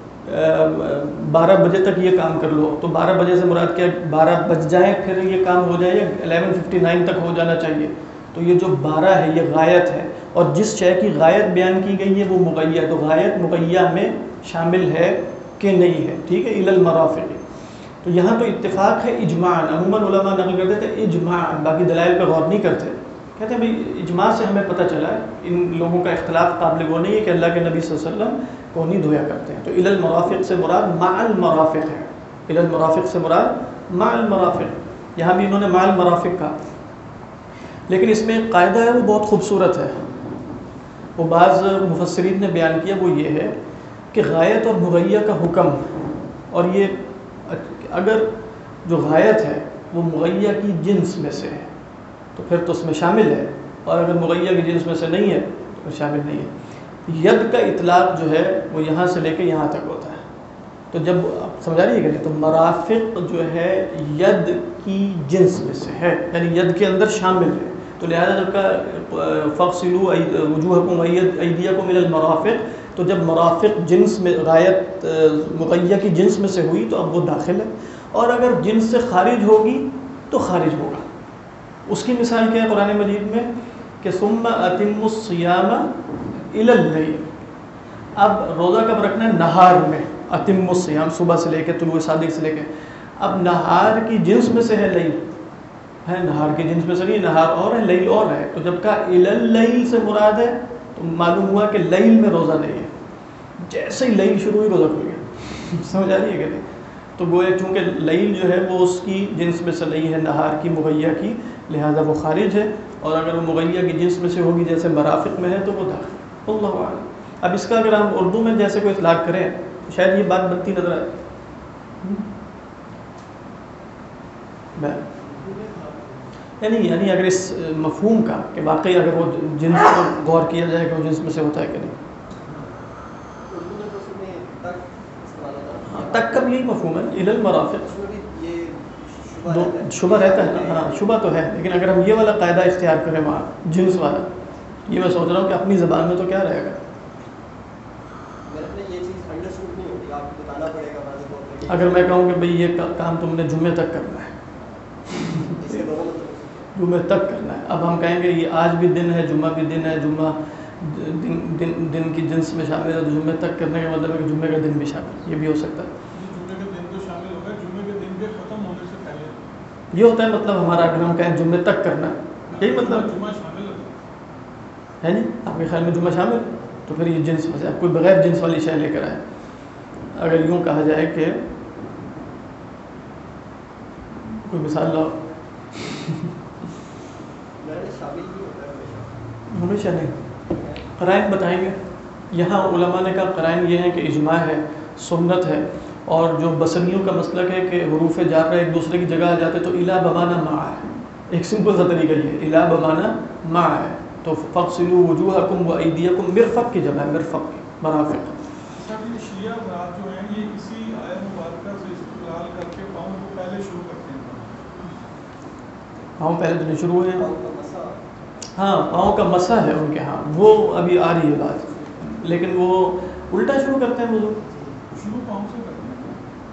12 بجے تک یہ کام کر لو، تو 12 بجے سے مراد کیا 12 بج جائیں پھر یہ کام ہو جائے، یا 11:59 تک ہو جانا چاہیے. تو یہ جو 12 ہے یہ غایت ہے، اور جس شے کی غایت بیان کی گئی ہے وہ مغیہ. تو غایت مغیہ میں شامل ہے کہ نہیں ہے، ٹھیک ہے. إِلَى الْمَرَافِقِ. تو یہاں تو اتفاق ہے اجماعاً، عموماً علماء نقل کرتے تھے اجماعاً، باقی دلائل پہ غور نہیں کرتے. کہتے ہیں بھائی اجماع سے ہمیں پتہ چلا ہے، ان لوگوں کا اختلاف قابل وہ نہیں ہے کہ اللہ کے نبی صلی اللہ علیہ وسلم کوہنی دھویا کرتے ہیں. تو إِلَى الْمَرَافِقِ سے مراد مع المرافق ہے. إِلَى الْمَرَافِقِ سے مراد مع المرافق. یہاں بھی انہوں نے مع المرافق کہا، لیکن اس میں ایک قاعدہ ہے وہ بہت خوبصورت ہے، وہ بعض مفسرین نے بیان کیا. وہ یہ ہے کہ غایت اور مغیہ کا حکم، اور یہ اگر جو غایت ہے وہ مغیہ کی جنس میں سے ہے تو پھر تو اس میں شامل ہے، اور اگر مغیہ کی جنس میں سے نہیں ہے تو پھر شامل نہیں ہے. ید کا اطلاق جو ہے وہ یہاں سے لے کے یہاں تک ہوتا ہے. تو جب آپ سمجھا رہی ہے کہ تو مرافق جو ہے ید کی جنس میں سے ہے، یعنی ید کے اندر شامل ہے. تو لہذا جب کا فاغسلوا وجوہکم وایدیکم الی المرافق، تو جب مرافق جنس میں غایت مغیہ کی جنس میں سے ہوئی تو اب وہ داخل ہے، اور اگر جنس سے خارج ہوگی تو خارج ہوگا. اس کی مثال کیا ہے قرآن مجید میں کہ ثم اتموا الصیام الی اللیل. اب روزہ کب رکھنا ہے؟ نہار میں، اتم الصیام، صبح سے لے کے طلوع صادق سے لے کے. اب نہار کی جنس میں سے ہے لیل، ہے نہار کی جنس میں سے نہیں، نہار اور ہے لیل اور ہے. تو جب کہا الی اللیل سے مراد ہے تو معلوم ہوا کہ لیل میں روزہ نہیں ہے. جیسے ہی لیل شروع ہوئی روزہ کھل گیا. سمجھ آ رہی ہے کہ نہیں؟ تو گویا چونکہ لیل جو ہے وہ اس کی جنس میں سے نہیں ہے نہار کی، مغیہ کی، لہذا وہ خارج ہے. اور اگر وہ مغیہ کی جنس میں سے ہوگی جیسے مرافق میں ہے تو وہ داخل. اللہ اعلم. اب اس کا اگر ہم اردو میں جیسے کوئی اطلاق کریں تو شاید یہ بات بنتی نظر آئے. یعنی اگر اس مفہوم کا کہ واقعی اگر وہ جنس کو غور کیا جائے کہ وہ جنس میں سے ہوتا ہے کہ نہیں. تک کا بھی یہی مفہوم ہے، الی المرافق. شبہ رہتا ہے نا، ہاں شبہ تو ہے، لیکن اگر ہم یہ والا قاعدہ اختیار کریں وہاں جنس والا، یہ میں سوچ رہا ہوں کہ اپنی زبان میں تو کیا رہے گا. اگر میں کہوں کہ بھئی یہ کام تم نے جمعے تک کرنا ہے، جمعے تک کرنا ہے، اب ہم کہیں گے یہ آج بھی دن ہے، جمعہ بھی دن ہے، جمعہ دن کی جنس میں شامل ہے، تو جمعے تک کرنے کا مطلب ہے کہ جمعے کا دن بھی شامل، یہ بھی ہو سکتا ہے. جمعے کا دن تو شامل ہوگا، جمعے کے دن کے ختم ہونے سے پہلے یہ ہوتا ہے مطلب ہمارا. اگر ہم کہیں جمعے تک کرنا ہے، یہی مطلب جمعہ شامل ہوتا ہے. نہیں آپ کے خیال میں جمعہ شامل تو پھر یہ جنس میں سے کوئی بغیر جنس والی شے لے کر آئے. اگر یوں کہا جائے کہ کوئی مثال لاؤ. ہمیشہ نہیں، قرائن بتائیں گے. یہاں علماء نے کہا قرائن یہ ہے کہ اجماع ہے، سنت ہے، اور جو بصریوں کا مسلک ہے کہ حروف جارہ ایک دوسرے کی جگہ آ جاتے تو الا بمانا مع ہے. ایک سمپل سا طریقہ یہ ہے، الا بمانا مع ہے. تو فاغسلوا وجوہکم وایدیکم، مرفق کی جگہ ہے، مرفق مرافق. شیعہ رات جو ہیں یہ اسی آیت مبارکہ سے استدلال کر کے پاؤں کو پہلے شروع کرتے ہیں. پاؤں پہلے تو نہیں شروع ہوئے ہیں. ہاں پاؤں کا مسح ہے ان کے ہاں، وہ ابھی آ رہی ہے بات، لیکن وہ الٹا شروع کرتے ہیں. وہ شروع پاؤں سے کرتے ہیں.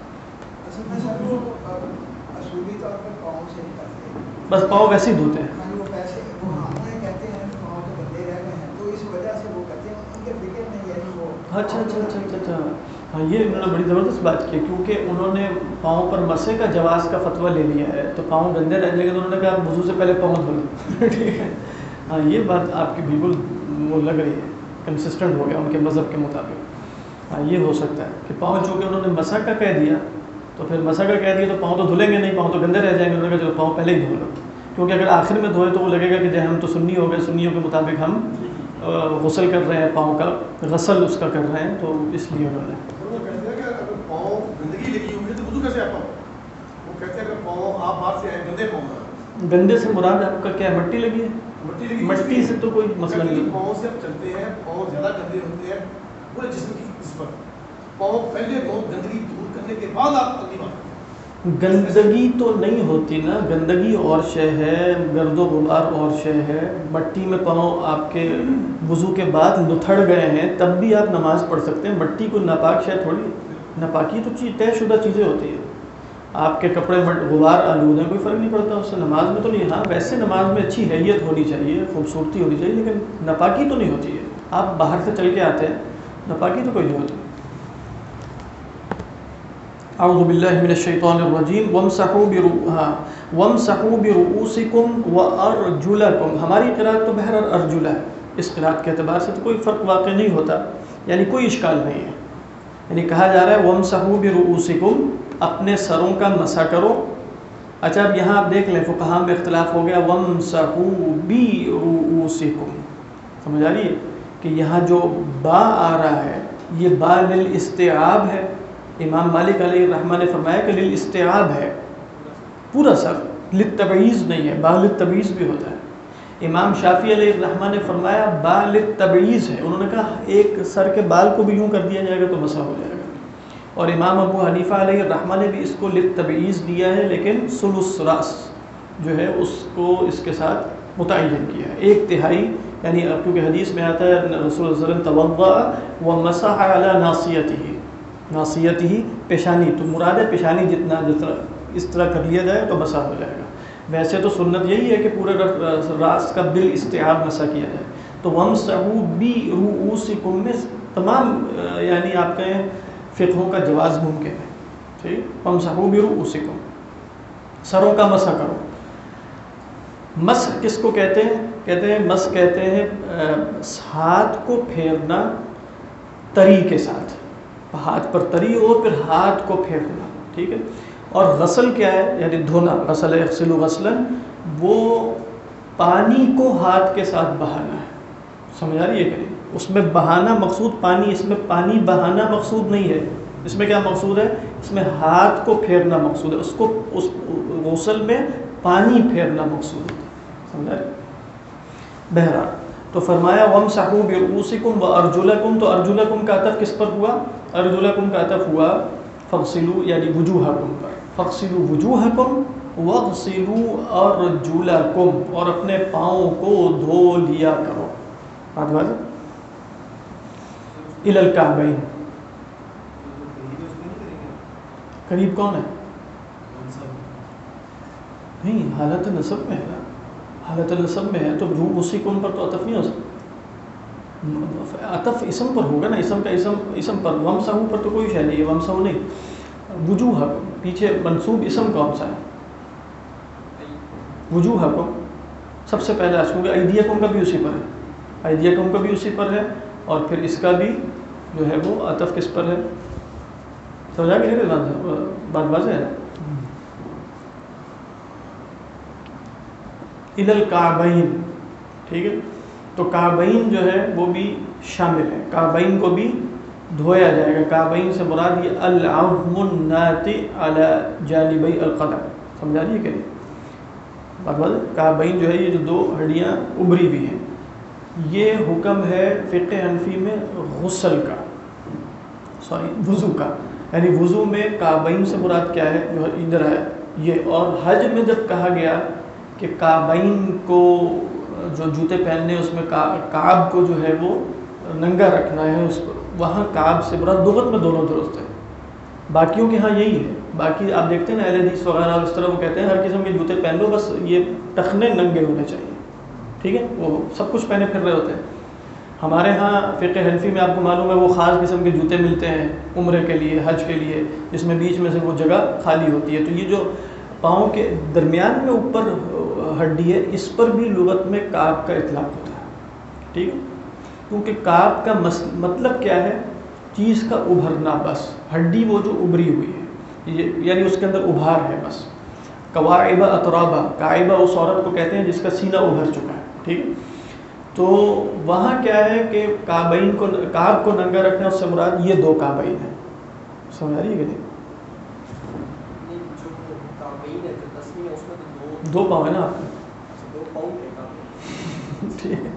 اصولی طور پر پاؤں سے نہیں کرتے، بس پاؤں ویسے ہی دھوتے ہیں. وہ پیسے وہ ہم کہتے ہیں پاؤں تو گندے رہ گئے ہیں، تو اس وجہ سے وہ کرتے ہیں، ان کے فکر میں یعنی وہ. اچھا ہاں، یہ انہوں نے بڑی زبردست بات کی، کیونکہ انہوں نے پاؤں پر مسے کا جواز کا فتویٰ لے لیا ہے. تو پاؤں گندے رہ لے گا تو انہوں نے کہا وضو سے پہلے پاؤں دھو لیں. ٹھیک ہے، ہاں یہ بات آپ کی بالکل وہ لگ رہی ہے، کنسسٹنٹ ہو گیا ان کے مذہب کے مطابق. ہاں یہ ہو سکتا ہے کہ پاؤں چونکہ انہوں نے مسح کا کہہ دیا تو پھر مسح کا کہہ دیا تو پاؤں تو دھلیں گے نہیں، پاؤں تو گندے رہ جائیں گے. انہوں نے کہا چلو پاؤں پہلے ہی دھو لو، کیونکہ اگر آخر میں دھوئے تو وہ لگے گا کہ جب ہم تو سنی ہو گئے، سنیوں کے مطابق ہم غسل کر رہے ہیں، پاؤں کا غسل اس کا کر رہے ہیں، تو اس لیے انہوں نے پاؤں گندگی لگی ہوئی ہے تو وضو کیسے آتا ہوں؟ وہ کہتے ہیں کہ پاؤں آپ باہر سے آئے گندے پاؤں. گندے سے مراد آپ کا کیا مٹی لگی ہے؟ مٹی سے تو کوئی مسئلہ نہیں. پاؤں سے آپ چلتے ہیں، پاؤں زیادہ گندے ہوتے ہیں پورے جسم کی نسبت. پاؤں پہلے بہت گندگی دور کرنے کے بعد آپ اگلی بات. گندگی تو نہیں ہوتی نا، گندگی اور شے ہے، گرد و غبار اور شے ہے. مٹی میں پاؤں آپ کے وضو کے بعد لتھڑ گئے ہیں تب بھی آپ نماز پڑھ سکتے ہیں. مٹی کو ناپاک شے تھوڑی، ناپاکی تو طے شدہ چیزیں ہوتی ہیں. آپ کے کپڑے غبار آلود ہیں، کوئی فرق نہیں پڑتا اس سے، نماز میں تو نہیں. ہاں ویسے نماز میں اچھی حیت ہونی چاہیے، خوبصورتی ہونی چاہیے، لیکن ناپاکی تو نہیں ہوتی ہے. آپ باہر سے چل کے آتے ہیں، ناپاکی تو کوئی نہیں ہوتی. اعوذ باللہ من الشیطان الرجیم. وامسحوا برؤوسکم وارجلکم. ہماری قرأت تو بہر ارجلہ ہے، اس قرأت کے اعتبار سے تو کوئی فرق واقع نہیں ہوتا، یعنی کوئی اشکال نہیں ہے. یعنی کہا جا رہا ہے وامسحوا برؤوسکم، اپنے سروں کا مسح کرو. اچھا اب یہاں آپ دیکھ لیں فقہاء میں اختلاف ہو گیا، وامسحوا برؤوسکم. سمجھ آ رہی ہے کہ یہاں جو با آ رہا ہے یہ با للاستیعاب ہے. امام مالک علیہ الرحمہ نے فرمایا کہ للاستیعاب ہے، پورا سر، للتبعیض نہیں ہے. با للتبعیض بھی ہوتا ہے. امام شافعی علیہ الرحمہ نے فرمایا با للتبعیض ہے. انہوں نے کہا ایک سر کے بال کو بھی یوں کر دیا جائے گا تو مسح ہو جائے گا. اور امام ابو حنیفہ علیہ الرحمہ نے بھی اس کو للتبعیض دیا ہے، لیکن ثلث راس جو ہے اس کو اس کے ساتھ متعین کیا ہے، ایک تہائی. یعنی کیونکہ حدیث میں آتا ہے رسول اللہ صلی اللہ علیہ وسلم توضأ ومسح علی ناصیتہ، ناصیتہ پیشانی، تو مراد ہے پیشانی جتنا اس طرح کر لیا جائے تو مسح ہو جائے گا. ویسے تو سنت یہی ہے کہ پورے راس کا بالاستیعاب مسح کیا جائے. تو وامسحوا برؤوسکم میں تمام یعنی آپ کہیں فقہوں کا جواز ممکن ہے. ٹھیک. وامسحوا برؤوسکم، سروں کا مسح کرو. مسح کس کو کہتے ہیں؟ کہتے ہیں مسح کہتے ہیں ہاتھ کو پھیرنا تری کے ساتھ، ہاتھ پر تری اور پھر ہاتھ کو پھیرنا. ٹھیک ہے. اور غسل کیا ہے؟ یعنی دھونا. غسل یغسل غسلا، وہ پانی کو ہاتھ کے ساتھ بہانا ہے. سمجھ آ رہی ہے کہ نہیں؟ اس میں بہانا مقصود پانی، اس میں پانی بہانا مقصود نہیں ہے. اس میں کیا مقصود ہے؟ اس میں ہاتھ کو پھیرنا مقصود ہے. اس غسل میں پانی پھیرنا مقصود ہے. سمجھا؟ بہرحال تو فرمایا وامسحوا برؤوسکم وارجلکم، تو ارجلکم کا عطف کس پر ہوا؟ ارجلکم کا عطف ہوا فغسلوا یعنی وجوہکم پر. فغسلوا وجوہکم واغسلوا ارجلکم، اور اپنے پاؤں کو دھو لیا کرو. بات واضح؟ الی الکعبین. قریب کون ہے؟ نہیں، حالت نصب میں ہے نا. حالت نصب میں ہے تو رؤوسکم پر تو عطف نہیں ہو سکتا. عطف اسم پر ہوگا نا، اسم کا اسم پر. وامسحوا پر تو کوئی شے نہیں ہے، وامسحوا نہیں. وجوہکم پیچھے منصوب اسم کون سا ہے؟ وجوہکم سب سے پہلے کیونکہ ایدیکم کا بھی اسی پر ہے، ایدیکم کا بھی اسی پر ہے، اور پھر اس کا بھی جو ہے وہ عطف کس پر ہے؟ سمجھا کہ نہیں؟ بات واضح ہے. الی الکعبین. ٹھیک ہے. تو کعبین جو ہے وہ بھی شامل ہے، کعبین کو بھی دھویا جائے گا. کعبین سے مراد یہ العظم الناتئ علی جانبی القدم. سمجھا رہی ہے کہ نہیں؟ بات واضح. کعبین جو ہے یہ جو دو ہڈیاں ابری بھی ہیں. یہ حکم ہے فقہ حنفی میں غسل کا، وضو کا. یعنی وضو میں کعبین سے مراد کیا ہے جو ادھر ہے یہ. اور حج میں جب کہا گیا کہ کعبین کو جو جوتے پہننے اس میں کعب کو جو ہے وہ ننگا رکھنا ہے، اس کو وہاں کعب سے مراد لغت میں دونوں درست ہے. باقیوں کے ہاں یہی ہے. باقی آپ دیکھتے ہیں نا اہل حدیث وغیرہ اس طرح وہ کہتے ہیں ہر قسم کے جوتے پہن لو، بس یہ ٹخنے ننگے ہونے چاہیے. ٹھیک ہے. وہ سب کچھ پہنے پھر رہے ہوتے ہیں. ہمارے ہاں فقہ حنفی میں آپ کو معلوم ہے وہ خاص قسم کے جوتے ملتے ہیں عمرے کے لیے، حج کے لیے، جس میں بیچ میں سے وہ جگہ خالی ہوتی ہے. تو یہ جو پاؤں کے درمیان میں اوپر ہڈی ہے اس پر بھی لغت میں کعب کا اطلاق ہوتا ہے. ٹھیک ہے. کیونکہ کعب کا مطلب کیا ہے؟ چیز کا ابھرنا. بس ہڈی وہ جو ابری ہوئی ہے یعنی اس کے اندر ابھار ہے بس. کواعب اترابا، کعبہ اس عورت کو کہتے ہیں جس کا سینہ ابھر چکا ہے. ٹھیک ہے. تو وہاں کیا ہے کہ کعبین کو، کعب کو ننگا رکھنا اس سے مراد یہ دو کعبین ہیں. سمجھ رہی ہے کہ نہیں؟ دو پاؤں ہے نا آپ کے. ٹھیک ہے.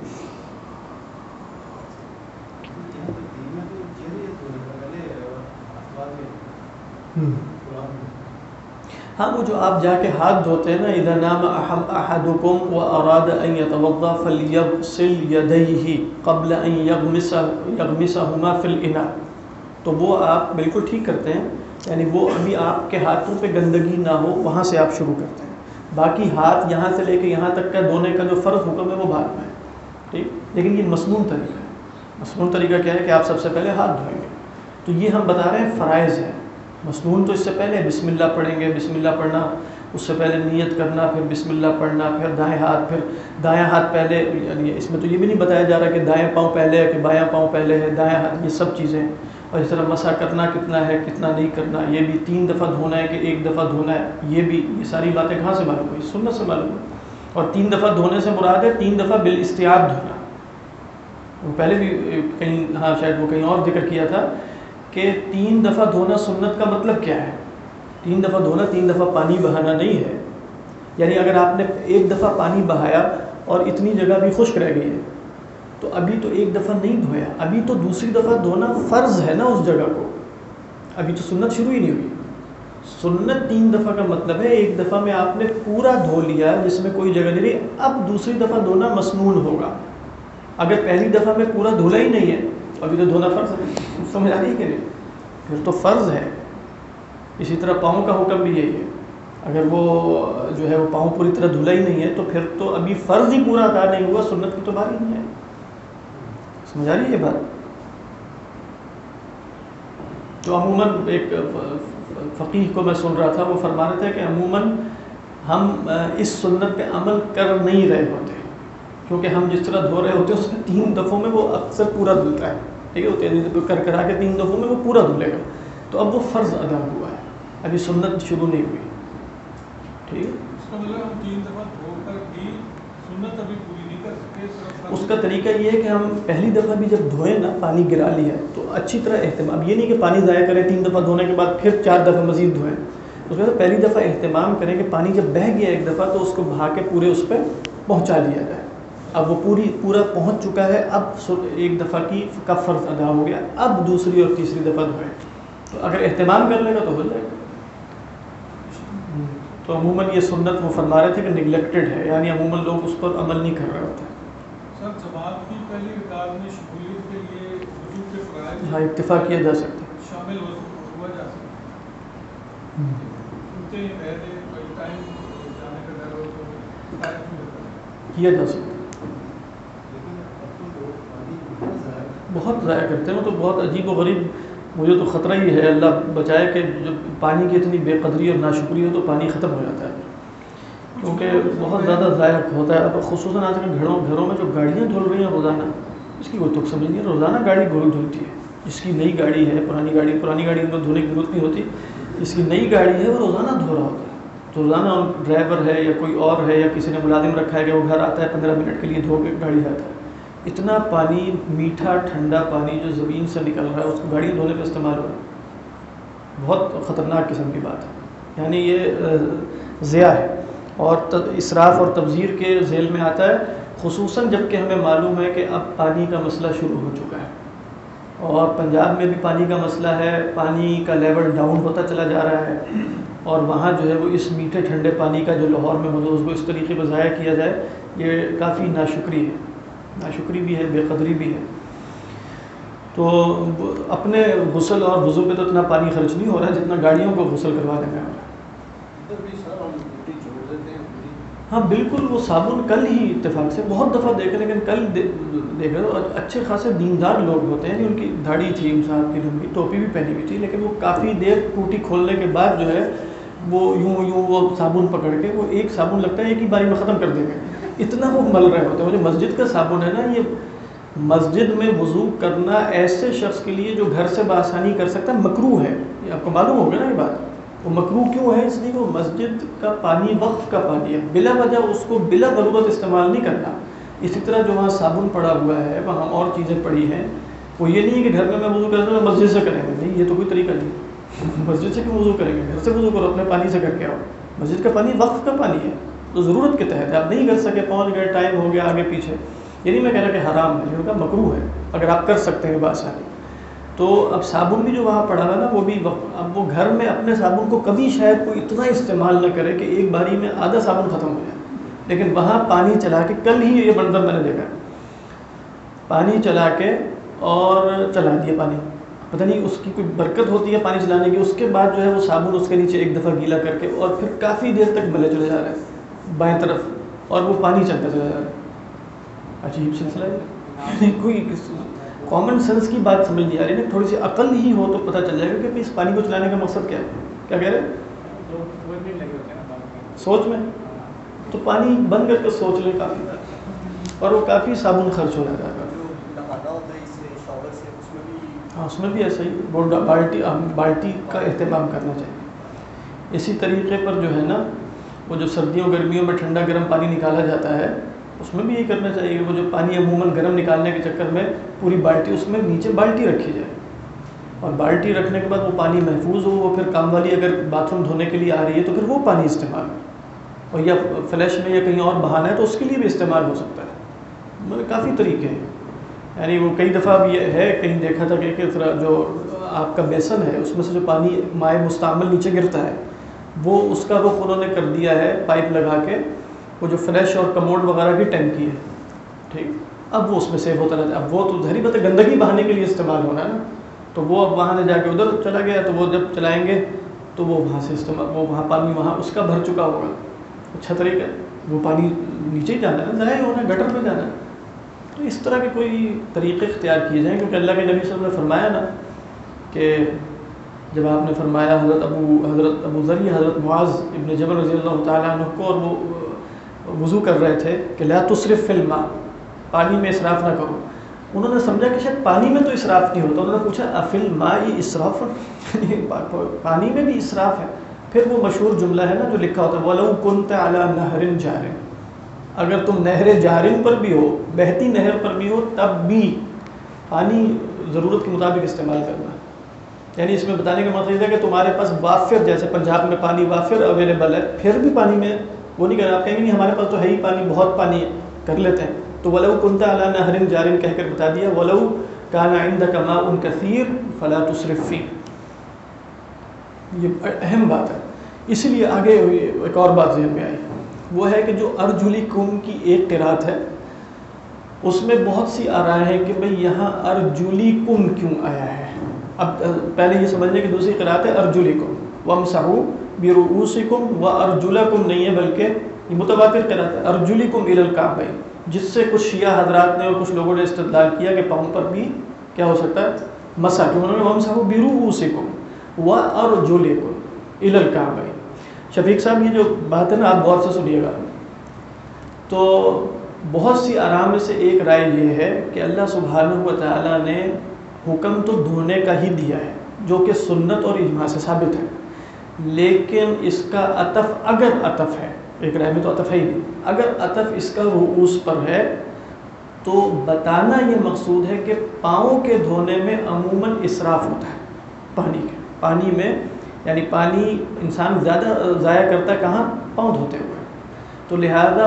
ہاں وہ جو آپ جا کے ہاتھ دھوتے ہیں نا، اذا نام احدکم واراد ان یتوضا فلیغسل یدیہ قبل ان یغمسہما فی الاناء، تو وہ آپ بالکل ٹھیک کرتے ہیں. یعنی وہ ابھی آپ کے ہاتھوں پہ گندگی نہ ہو وہاں سے آپ شروع کرتے ہیں. باقی ہاتھ یہاں سے لے کے یہاں تک کا دھونے کا جو فرض حکم ہے وہ بعد میں ہے. ٹھیک. لیکن یہ مسنون طریقہ ہے. مسنون طریقہ کیا ہے کہ آپ سب سے پہلے ہاتھ دھوئیں گے. تو یہ ہم بتا رہے ہیں فرائض ہے. مسنون تو اس سے پہلے بسم اللہ پڑھیں گے، بسم اللہ پڑھنا، اس سے پہلے نیت کرنا، پھر بسم اللہ پڑھنا، پھر دائیں ہاتھ، پھر دایاں ہاتھ پہلے. یعنی اس میں تو یہ بھی نہیں بتایا جا رہا کہ دائیں پاؤں پہلے ہے کہ بایاں پاؤں پہلے ہے، دایاں ہاتھ، یہ سب چیزیں. اور اس طرح مسح کرنا کتنا ہے کتنا نہیں کرنا، یہ بھی 3 دفعہ دھونا ہے کہ 1 دفعہ دھونا ہے، یہ بھی. یہ ساری باتیں کہاں سے معلوم ہوئی؟ سنت سے معلوم ہے. اور 3 دفعہ دھونے سے مراد ہے 3 دفعہ بالاستیاب دھونا. وہ پہلے بھی کہیں، ہاں شاید وہ کہیں اور ذکر کیا تھا کہ 3 دفعہ دھونا سنت کا مطلب کیا ہے. 3 دفعہ دھونا 3 دفعہ پانی بہانا نہیں ہے. یعنی اگر آپ نے 1 دفعہ پانی بہایا اور اتنی جگہ بھی خشک رہ گئی ہے تو ابھی تو 1 دفعہ نہیں دھویا، ابھی تو دوسری دفعہ دھونا فرض ہے نا اس جگہ کو. ابھی تو سنت شروع ہی نہیں ہوئی. سنت 3 دفعہ کا مطلب ہے 1 دفعہ میں آپ نے پورا دھو لیا جس میں کوئی جگہ نہیں رہی، اب دوسری دفعہ دھونا مسنون ہوگا. اگر پہلی دفعہ میں پورا دھولا ہی نہیں ہے تو ابھی تو دھونا فرض ہے. سمجھ آ رہی ہے کہ نہیں؟ پھر تو فرض ہے. اسی طرح پاؤں کا حکم بھی یہی ہے. اگر وہ جو ہے وہ پاؤں پوری طرح دھلا ہی نہیں ہے تو پھر تو ابھی فرض ہی پورا ادا نہیں ہوا، سنت کی تو باری نہیں ہے. سمجھ آ رہی ہے یہ بات؟ تو عموماً ایک فقیہ کو میں سن رہا تھا، وہ فرما رہے تھے کہ عموماً ہم اس سنت پہ عمل کر نہیں رہے ہوتے، کیونکہ ہم جس طرح دھو رہے ہوتے ہیں اس میں 3 دفعوں میں وہ اکثر پورا دھلتا ہے، ٹھیک ہے، 3 دفعہ کر کرا کے 3 دفعوں میں وہ پورا دھلے گا، تو اب وہ فرض ادا ہوا ہے، ابھی سنت شروع نہیں ہوئی، ٹھیک ہے۔ اس کا مطلب ہم 3 دفعہ دھو کر بھی سنت ابھی پوری نہیں کر سکتے، صرف اس کا طریقہ یہ ہے کہ ہم پہلی دفعہ بھی جب دھوئیں نا، پانی گرا لیا تو اچھی طرح اہتمام، اب یہ نہیں کہ پانی ضائع کریں 3 دفعہ دھونے کے بعد پھر 4 دفعہ مزید دھوئیں، اس میں پہلی دفعہ اہتمام کریں کہ پانی جب بہہ گیا ایک دفعہ تو اس کو بہا کے پورے اس پہ پہنچا لیا جائے، اب وہ پورا پہنچ چکا ہے، اب ایک دفعہ کا فرض ادا ہو گیا، اب دوسری اور تیسری دفعہ دھوئیں، تو اگر اہتمام کر لے گا تو ہو جائے گا۔ تو عموماً یہ سنت وہ فرما رہے تھے کہ نگلیکٹڈ ہے، یعنی عموماً لوگ اس پر عمل نہیں کر رہے ہوتے۔ سر جماعت کی پہلی رکعت میں شمولیت کے لیے وضو کے فرائض ہاں اتفاق کیا جا سکتا ہے، شامل ہوا جا سکتا ہے، کیونکہ پہلے کوئی ٹائم جانے کا ڈر ہو تو ٹائم نہیں لگتا، کیا جا سکتا ہے۔ بہت ضائع کرتے ہیں، وہ تو بہت عجیب و غریب، مجھے تو خطرہ ہی ہے، اللہ بچائے کہ جب پانی کی اتنی بے قدری اور ناشکری ہو تو پانی ختم ہو جاتا ہے، کیونکہ بہت زیادہ ضائع ہوتا ہے۔ اب خصوصاً آج کل گھروں میں جو گاڑیاں دھل رہی ہیں روزانہ، اس کی کوئی تک سمجھ نہیں ہے، روزانہ گاڑی دھلتی ہے، جس کی نئی گاڑی ہے، پرانی گاڑی ان کو دھونے کی ضرورت نہیں ہوتی، جس کی نئی گاڑی ہے وہ روزانہ دھو رہا ہوتا ہے، تو روزانہ ڈرائیور ہے یا کوئی اور ہے یا کسی نے ملازم رکھا ہے کہ وہ گھر آتا ہے 15 منٹ کے لیے دھو کے گاڑی جاتا ہے، اتنا پانی، میٹھا ٹھنڈا پانی جو زمین سے نکل رہا ہے اس کو گاڑی دھونے پہ استعمال ہو رہا ہے، بہت خطرناک قسم کی بات ہے، یعنی یہ ضیاء ہے اور اسراف اور تبذیر کے ذیل میں آتا ہے، خصوصاً جب کہ ہمیں معلوم ہے کہ اب پانی کا مسئلہ شروع ہو چکا ہے اور پنجاب میں بھی پانی کا مسئلہ ہے، پانی کا لیول ڈاؤن ہوتا چلا جا رہا ہے، اور وہاں جو ہے وہ اس میٹھے ٹھنڈے پانی کا جو لاہور میں موجود اس کو اس طریقے پہ ضائع کیا جائے، یہ کافی ناشکری ہے، ناشکری بھی ہے، بے قدری بھی ہے۔ تو اپنے غسل اور وضو پہ تو اتنا پانی خرچ نہیں ہو رہا ہے جتنا گاڑیوں کو غسل کروا دینا ہے۔ ہاں بالکل، وہ صابن کل ہی اتفاق سے بہت دفعہ دیکھے، لیکن کل دیکھا تو اچھے خاصے دیندار لوگ ہوتے ہیں، ان کی داڑھی تھی صاحب کی، لمبی ٹوپی بھی پہنی ہوئی تھی، لیکن وہ کافی دیر ٹوٹی کھولنے کے بعد جو ہے وہ یوں وہ صابن پکڑ کے، وہ ایک صابن لگتا ہے ایک ہی باری میں ختم کر دیں گے، اتنا وہ مل رہے ہوتے ہیں۔ وہ جو مسجد کا صابن ہے نا، یہ مسجد میں وضو کرنا ایسے شخص کے لیے جو گھر سے بآسانی کر سکتا ہے مکروہ ہے، یہ آپ کو معلوم ہوگا نا یہ بات، وہ مکروہ کیوں ہے؟ اس لیے وہ مسجد کا پانی وقف کا پانی ہے، بلا وجہ اس کو بلا ضرورت استعمال نہیں کرنا۔ اسی طرح جو وہاں صابن پڑا ہوا ہے، وہاں اور چیزیں پڑی ہیں، وہ یہ نہیں ہے کہ گھر میں وضو کرتا ہوں مسجد سے کریں گے، نہیں، یہ تو کوئی طریقہ نہیں، مسجد سے کیوں وضو کریں گے، گھر سے وضو کرو، اپنے پانی سے کر کے آؤ، مسجد کا پانی وقف کا پانی ہے، تو ضرورت کے تحت آپ نہیں کر سکے، پہنچ گئے، ٹائم ہو گیا، آگے پیچھے، یہ نہیں میں کہہ رہا کہ حرام ہے، یہ کا مکروہ ہے اگر آپ کر سکتے ہیں بآسانی۔ تو اب صابن بھی جو وہاں پڑا ہوا نا، وہ بھی اب وہ گھر میں اپنے صابن کو کبھی شاید کوئی اتنا استعمال نہ کرے کہ ایک باری میں آدھا صابن ختم ہو جائے، لیکن وہاں پانی چلا کے، کل ہی یہ منظر میں نے دیکھا، پانی چلا کے اور چلا دیا پانی، پتہ نہیں اس کی کوئی برکت ہوتی ہے پانی چلانے کی، اس کے بعد جو ہے وہ صابن اس کے نیچے ایک دفعہ گیلا کر کے اور پھر کافی دیر تک ملے چلے جا رہے ہیں بائیں طرف، اور وہ پانی چلتا چلا جا رہا ہے۔ عجیب سلسلہ ہے، کوئی کامن سینس کی بات سمجھ نہیں آ رہی نا، تھوڑی سی عقل ہی ہو تو پتہ چل جائے گا کہ اس پانی کو چلانے کا مقصد کیا ہے، کیا کہہ رہے ہیں؟ سوچ میں تو پانی بند کر کے سوچ لیں کافی، اور وہ کافی صابن خرچ ہو جاتا ہے۔ ہاں اس میں بھی ایسا ہی بالٹی کا اہتمام کرنا چاہیے۔ اسی طریقے پر جو ہے نا، وہ جو سردیوں گرمیوں میں ٹھنڈا گرم پانی نکالا جاتا ہے، اس میں بھی یہ کرنا چاہیے کہ وہ جو پانی عموماً گرم نکالنے کے چکر میں پوری بالٹی، اس میں نیچے بالٹی رکھی جائے، اور بالٹی رکھنے کے بعد وہ پانی محفوظ ہو، وہ پھر کام والی اگر باتھ روم دھونے کے لیے آ رہی ہے تو پھر وہ پانی استعمال ہو، اور یا فلیش میں یا کہیں اور بہانا ہے تو اس کے لیے بھی استعمال ہو سکتا ہے۔ مطلب کافی طریقے ہیں، یعنی وہ کئی دفعہ بھی یہ ہے، کہیں دیکھا تھا کہ کس طرح جو آپ کا بیسن ہے اس میں سے جو پانی مائع مستعمل نیچے گرتا ہے، وہ اس کا رخ انہوں نے کر دیا ہے پائپ لگا کے، وہ جو فلیش اور کموڈ وغیرہ کی ٹینکی ہے، ٹھیک، اب وہ اس میں سیو ہوتا رہتا ہے، اب وہ تو ظاہری بات ہے گندگی بہانے کے لیے استعمال ہونا ہے نا، تو وہ اب وہاں سے جا کے ادھر چلا گیا، تو وہ جب چلائیں گے تو وہ وہاں سے استعمال، وہ وہاں پانی وہاں اس کا بھر چکا ہوگا، اچھا طریقہ ہے، وہ پانی نیچے ہی جانا ہے، ضائع ہونا ہے، گٹر میں جانا ہے۔ تو اس طرح کے کوئی طریقے اختیار کیے جائیں، کیونکہ اللہ کے نبی صلی اللہ علیہ وسلم نے فرمایا نا کہ جب آپ نے فرمایا حضرت ابو ذر حضرت معاذ ابن جبل رضی اللہ تعالیٰ عنہ کو، اور وہ وضو کر رہے تھے کہ لا تسرف فی الماء، پانی میں اسراف نہ کرو. انہوں نے سمجھا کہ شاید پانی میں تو اسراف نہیں ہوتا. انہوں نے پوچھا افی الماء اسراف، پانی میں بھی اسراف ہے؟ پھر وہ مشہور جملہ ہے نا جو لکھا ہوتا ہے وَلَوْ كُنْتَ عَلَى نَهْرٍ جَارٍ، اگر تم نہر جارن پر بھی ہو، بہتی نہر پر بھی ہو، تب بھی پانی ضرورت کے مطابق استعمال کرنا. یعنی اس میں بتانے کا مطلب ہے کہ تمہارے پاس وافر، جیسے پنجاب میں پانی وافر اویلیبل ہے، پھر بھی پانی میں وہ نہیں کرنا. آپ کہیں گے نہیں ہمارے پاس تو ہے ہی پانی، بہت پانی ہے، کر لیتے ہیں. تو وَلَوْ كُنْتَ عَلَى نَهْرٍ جَارٍ کہہ کر بتا دیا وَلَوْ كَانَ عِنْدَكَ مَاءٌ كَثِيرٌ فَلَا تُسْرِفْ فِيهِ. یہ اہم بات ہے. اسی لیے آگے ایک اور بات ذہن میں آئی، وہ ہے کہ جو ارجلکم کی ایک قرات ہے اس میں بہت سی آرائیں ہیں کہ بھئی یہاں ارجلکم کیوں آیا ہے. اب پہلے یہ سمجھنے کی دوسری قرات ہے ارجلکم، وامسحوا برؤوسکم وارجلکم نہیں ہے، بلکہ یہ متواتر قرات ہے ارجلکم الی الکعبین، جس سے کچھ شیعہ حضرات نے اور کچھ لوگوں نے استدلال کیا کہ پاؤں پر بھی کیا ہو سکتا ہے مسح، کہ انہوں نے وامسحوا برؤوسکم وارجلکم الی الکعبین. شفیق صاحب یہ جو بات ہے نا آپ غور سے سنیے گا. تو بہت سی آرام میں سے ایک رائے یہ ہے کہ اللہ سبحانہ و تعالیٰ نے حکم تو دھونے کا ہی دیا ہے جو کہ سنت اور اجماع سے ثابت ہے، لیکن اس کا عطف اگر عطف ہے، ایک رائے میں تو عطف ہے ہی نہیں، اگر عطف اس کا رؤوس پر ہے تو بتانا یہ مقصود ہے کہ پاؤں کے دھونے میں عموماً اسراف ہوتا ہے پانی میں، یعنی پانی انسان زیادہ ضائع کرتا ہے کہاں؟ پاؤں دھوتے ہوئے. تو لہذا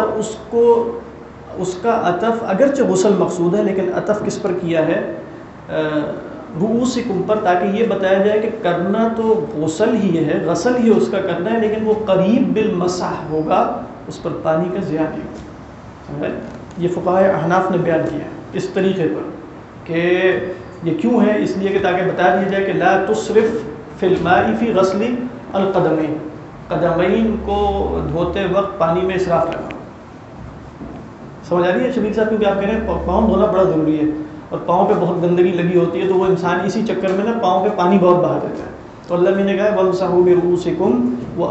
اس کا عطف اگرچہ غسل مقصود ہے لیکن عطف کس پر کیا ہے؟ رؤوسکم پر، تاکہ یہ بتایا جائے کہ کرنا تو غسل ہی ہے، غسل ہی اس کا کرنا ہے، لیکن وہ قریب بالمسح ہوگا، اس پر پانی کا ضیاع نہیں ہوگا. یہ فقہائے احناف نے بیان کیا ہے اس طریقے پر کہ یہ کیوں ہے، اس لیے کہ تاکہ بتا دیا جائے کہ لا تسرف فی الماء فی غسل القدمین، قدمین کو دھوتے وقت پانی میں اسراف لگا. سمجھ آ رہی ہے شبیر صاحب؟ کیونکہ آپ کہہ رہے ہیں پاؤں دھونا بڑا ضروری ہے اور پاؤں پہ بہت گندگی لگی ہوتی ہے، تو وہ انسان اسی چکر میں نا پاؤں پہ پانی بہت بہا دیتا ہے. تو اللہ نے کہا وامسحوا برؤوسکم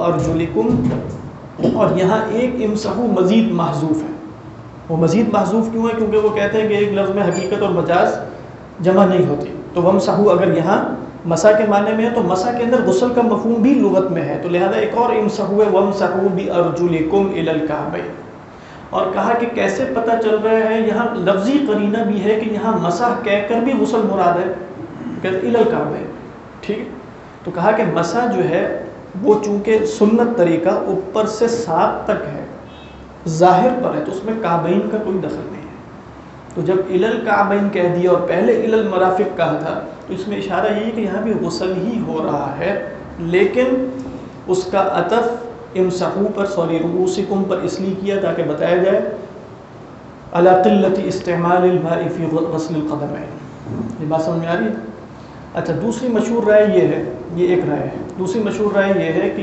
وارجلکم، اور یہاں ایک امسحوا مزید محذوف ہے. وہ مزید محذوف کیوں ہے؟ کیونکہ وہ کہتے ہیں کہ ایک لفظ میں حقیقت اور مجاز جمع نہیں ہوتی. تو وامسحوا اگر یہاں مسح کے معنی میں ہے تو مسح کے اندر غسل کا مفہوم بھی لغت میں ہے، تو لہذا ایک اور امسحوا وامسحوا بارجلکم الی الکعبین. اور کہا کہ کیسے پتہ چل رہا ہے، یہاں لفظی قرینہ بھی ہے کہ یہاں مسح کہہ کر بھی غسل مراد ہے، کہتے الی الکعبین. ٹھیک ہے، تو کہا کہ مسح جو ہے وہ چونکہ سنت طریقہ اوپر سے ساتھ تک ہے، ظاہر پر ہے، تو اس میں کعبین کا کوئی دخل نہیں ہے. تو جب الی الکعبین کہہ دیا اور پہلے الی المرافق کہا تھا تو اس میں اشارہ یہی ہے کہ یہاں بھی غسل ہی ہو رہا ہے، لیکن اس کا عطف امسحوا پر رؤوسکم پر اس لیے کیا تاکہ بتایا جائے علی قلت استعمال الماء فی غسل القدمین. یہ بات سمجھ میں آ رہی ہے؟ اچھا، دوسری مشہور رائے یہ ہے، یہ ایک رائے ہے، دوسری مشہور رائے یہ ہے کہ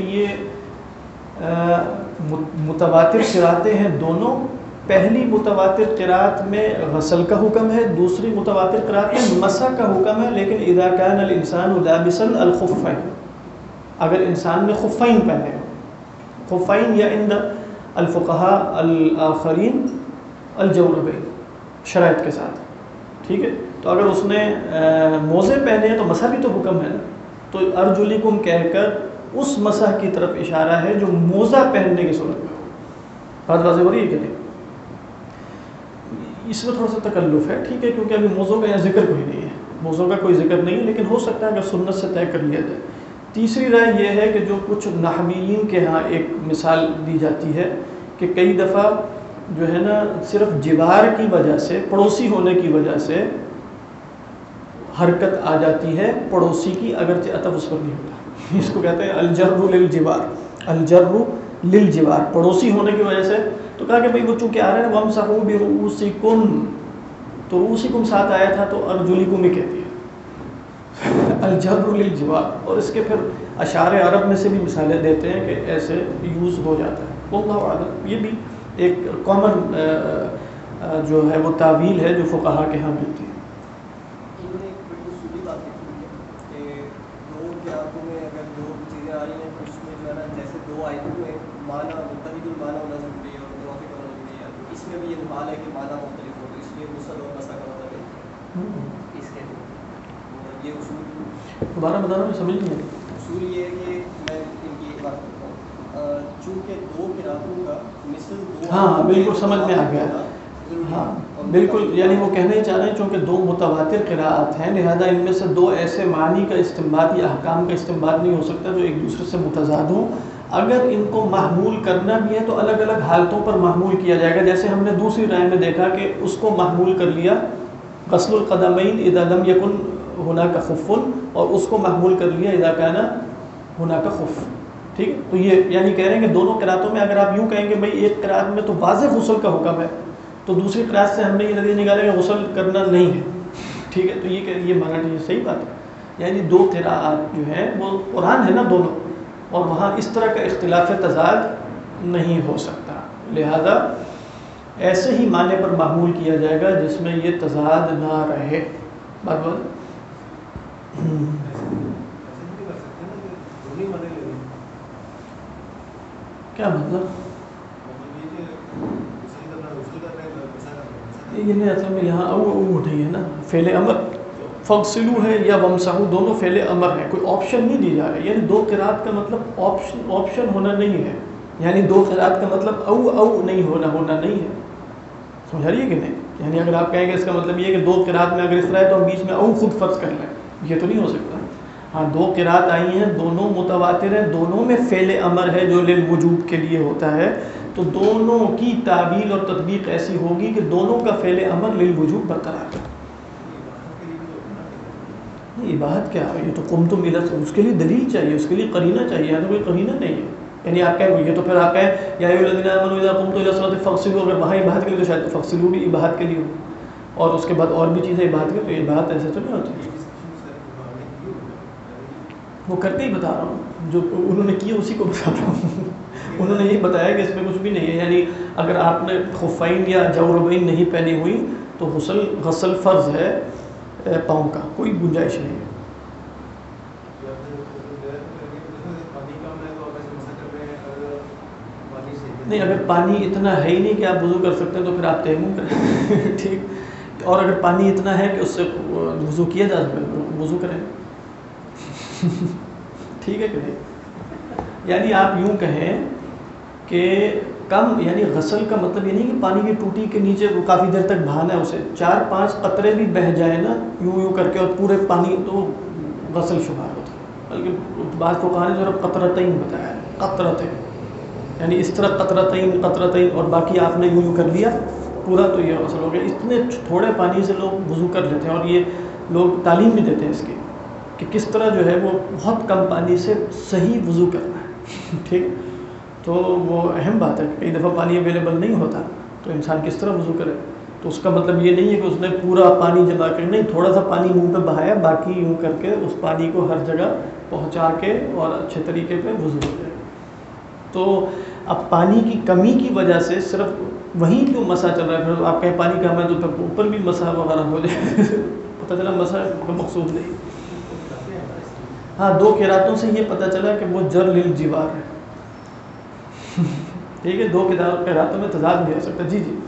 یہ متواتر قراتیں ہیں دونوں. پہلی متواتر قرات میں غسل کا حکم ہے، دوسری متواتر قرات میں مسح کا حکم ہے، لیکن اذا کان الانسان لابسا الخفین، اگر انسان نے خفین پہنے، خفین یا عند الفقہاء الاخرین الجوربین، شرائط کے ساتھ. ٹھیک ہے، تو اگر اس نے موزے پہنے ہیں تو مسح بھی تو حکم ہے نا. تو ارجلکم کہہ کر اس مسح کی طرف اشارہ ہے جو موزہ پہننے کی صورت میں ہو. بات واضح ہو رہی ہے کہ نہیں؟ اس میں تھوڑا سا تکلف ہے، ٹھیک ہے، کیونکہ ابھی موضوع کا یہاں ذکر کوئی نہیں ہے، موضوع کا کوئی ذکر نہیں ہے، لیکن ہو سکتا ہے کہ سنت سے طے کر لیا جائے. تیسری رائے یہ ہے کہ جو کچھ نحویین کے ہاں ایک مثال دی جاتی ہے کہ کئی دفعہ جو ہے نا صرف جوار کی وجہ سے، پڑوسی ہونے کی وجہ سے حرکت آ جاتی ہے پڑوسی کی، اگرچہ عطف اس پر نہیں ہوتا. اس کو کہتے ہیں الجر للجوار، الجر للجوار، پڑوسی ہونے کی وجہ سے. تو کہا کہ بھئی وہ چونکہ آ رہے ہیں وامسحوا برؤوسکم، تو رؤوسکم ساتھ آیا تھا تو ارجلکم ہی کہتی ہے، الجر للجوار. اور اس کے پھر اشعار عرب میں سے بھی مثالیں دیتے ہیں کہ ایسے یوز ہو جاتا ہے. واللہ اعلم. یہ بھی ایک کامن جو ہے وہ تعویل ہے جو فقہا کے ہاں ملتی ہے. انہوں نے ایک بڑی اصولی بات لکھی ہے کہ دو قیاموں اس میں بھی یہ حال ہے کہ معنی مختلف ہو، تو اس لیے غسل اور مسح کا مطلب ہے اس کے اور یہ اصول دوبارہ بتانا میں سمجھ نہیں آئی۔ اصول یہ ہے کہ میں ان کی ایک بات کرتا ہوں، چونکہ دو قراتوں کا مثل دو ہاں بالکل سمجھ میں آ گیا، ہاں بالکل، یعنی وہ کہنا ہی چاہ رہے ہیں چونکہ دو متواتر قراءات ہیں لہذا ان میں سے دو ایسے معنی کا استنباط یا احکام کا استنباط نہیں ہو سکتا جو ایک دوسرے سے متضاد ہوں۔ اگر ان کو محمول کرنا بھی ہے تو الگ الگ حالتوں پر محمول کیا جائے گا، جیسے ہم نے دوسری رائے میں دیکھا کہ اس کو محمول کر لیا غسل القدمین اذا لم یکن هناک خف، اور اس کو محمول کر لیا اذا کان هناک خف، ٹھیک ہے۔ تو یہ یعنی کہہ رہے ہیں کہ دونوں قراتوں میں اگر آپ یوں کہیں کہ بھئی ایک قرات میں تو واضح غسل کا حکم ہے تو دوسری قرات سے ہم نے یہ نتیجہ نکالا کہ غسل کرنا نہیں ہے، ٹھیک ہے۔ تو یہ مانا یہ صحیح بات ہے، یعنی دو قراءات جو ہیں وہ قرآن ہے نا دونوں، اور وہاں اس طرح کا اختلاف تضاد نہیں ہو سکتا، لہذا ایسے ہی معنی پر محمول کیا جائے گا جس میں یہ تضاد نہ رہے۔ بات کیا مطلب یہ نہیں، اصل میں یہاں او نہیں ہے نا، فعل امر فغسلو ہے یا ومسحو دونوں فعل امر ہے، کوئی آپشن نہیں دی جا رہی، یعنی دو قرات کا مطلب آپشن ہونا نہیں ہے، یعنی دو قرات کا مطلب او نہیں ہونا نہیں ہے، سمجھ رہی ہے کہ نہیں؟ یعنی اگر آپ کہیں گے اس کا مطلب یہ ہے کہ دو قرات میں اگر اس طرح ہے تو ہم بیچ میں او خود فرض کر لیں، یہ تو نہیں ہو سکتا۔ ہاں دو قرات آئی ہیں، دونوں متواتر ہیں، دونوں میں فعل امر ہے جو للوجوب کے لیے ہوتا ہے، تو دونوں کی تعبیل اور تطبیق ایسی ہوگی کہ دونوں کا فعل امر للوجوب برقرار ہے۔ اباحت کیا ہے؟ یہ تو قمتم الی، اس کے لیے دلیل چاہیے، اس کے لیے قرینہ چاہیے، یہاں تو کوئی قرینہ نہیں ہے، یعنی آپ کہیں یہ تو پھر آپ کہیں یا ایھا الذین آمنوا اذا قمتم الی الصلاۃ فاغسلوا، اگر وہاں اباحت کے لیے تو شاید فاغسلوا بھی اباحت کے لیے ہو، اور اس کے بعد اور بھی چیزیں اباحت کے، تو اباحت ایسے تو نہیں ہوتی، وہ کرتے ہی بتا رہا ہوں جو انہوں نے کیا اسی کو بتا رہا ہوں۔ انہوں نے یہ بتایا کہ اس میں کچھ بھی نہیں ہے، یعنی اگر آپ نے خفین یا جوربین نہیں پہنی ہوئی تو غسل فرض ہے پاؤں کا، کوئی گنجائش نہیں ہے۔ نہیں اگر پانی اتنا ہے ہی نہیں کہ آپ وضو کر سکتے ہیں تو پھر آپ تیمم کریں، ٹھیک، اور اگر پانی اتنا ہے کہ اس سے وضو کیا جا سکے تو وضو کریں، ٹھیک ہے کہ نہیں؟ یعنی آپ یوں کہیں کہ کم، یعنی غسل کا مطلب یہ نہیں کہ پانی کی ٹوٹی کے نیچے وہ کافی دیر تک بہانا ہے اسے، 4-5 قطرے بھی بہہ جائے نا یوں کر کے اور پورے پانی تو غسل شمار ہوتا ہے، بلکہ بعض فقہاء نے ذرا قطرتین بتایا ہے، قطرتین، یعنی اس طرح قطرتین اور باقی آپ نے یوں کر لیا پورا تو یہ غسل ہو گیا۔ اتنے تھوڑے پانی سے لوگ وضو کر لیتے ہیں، اور یہ لوگ تعلیم بھی دیتے ہیں اس کی کہ کس طرح جو ہے وہ بہت کم پانی سے صحیح وضو کرنا ہے، ٹھیک، تو وہ اہم بات ہے۔ کئی دفعہ پانی اویلیبل نہیں ہوتا تو انسان کس طرح وضو کرے، تو اس کا مطلب یہ نہیں ہے کہ اس نے پورا پانی جمع کر، نہیں، تھوڑا سا پانی منہ پہ بہایا، باقی یوں کر کے اس پانی کو ہر جگہ پہنچا کے اور اچھے طریقے پہ وضو ہو جائے۔ تو اب پانی کی کمی کی وجہ سے صرف وہیں کیوں مسح چل رہا ہے، پھر آپ کہیں پانی کم ہے تو پھر اوپر بھی مسح وغیرہ ہو جائے، پتہ چلا مسح کا مقصود نہیں۔ ہاں دو قراتوں سے یہ پتہ چلا کہ وہ جر للجوار ہے، ٹھیک ہے، دو قراتوں میں تضاد نہیں ہو سکتا۔ جی جی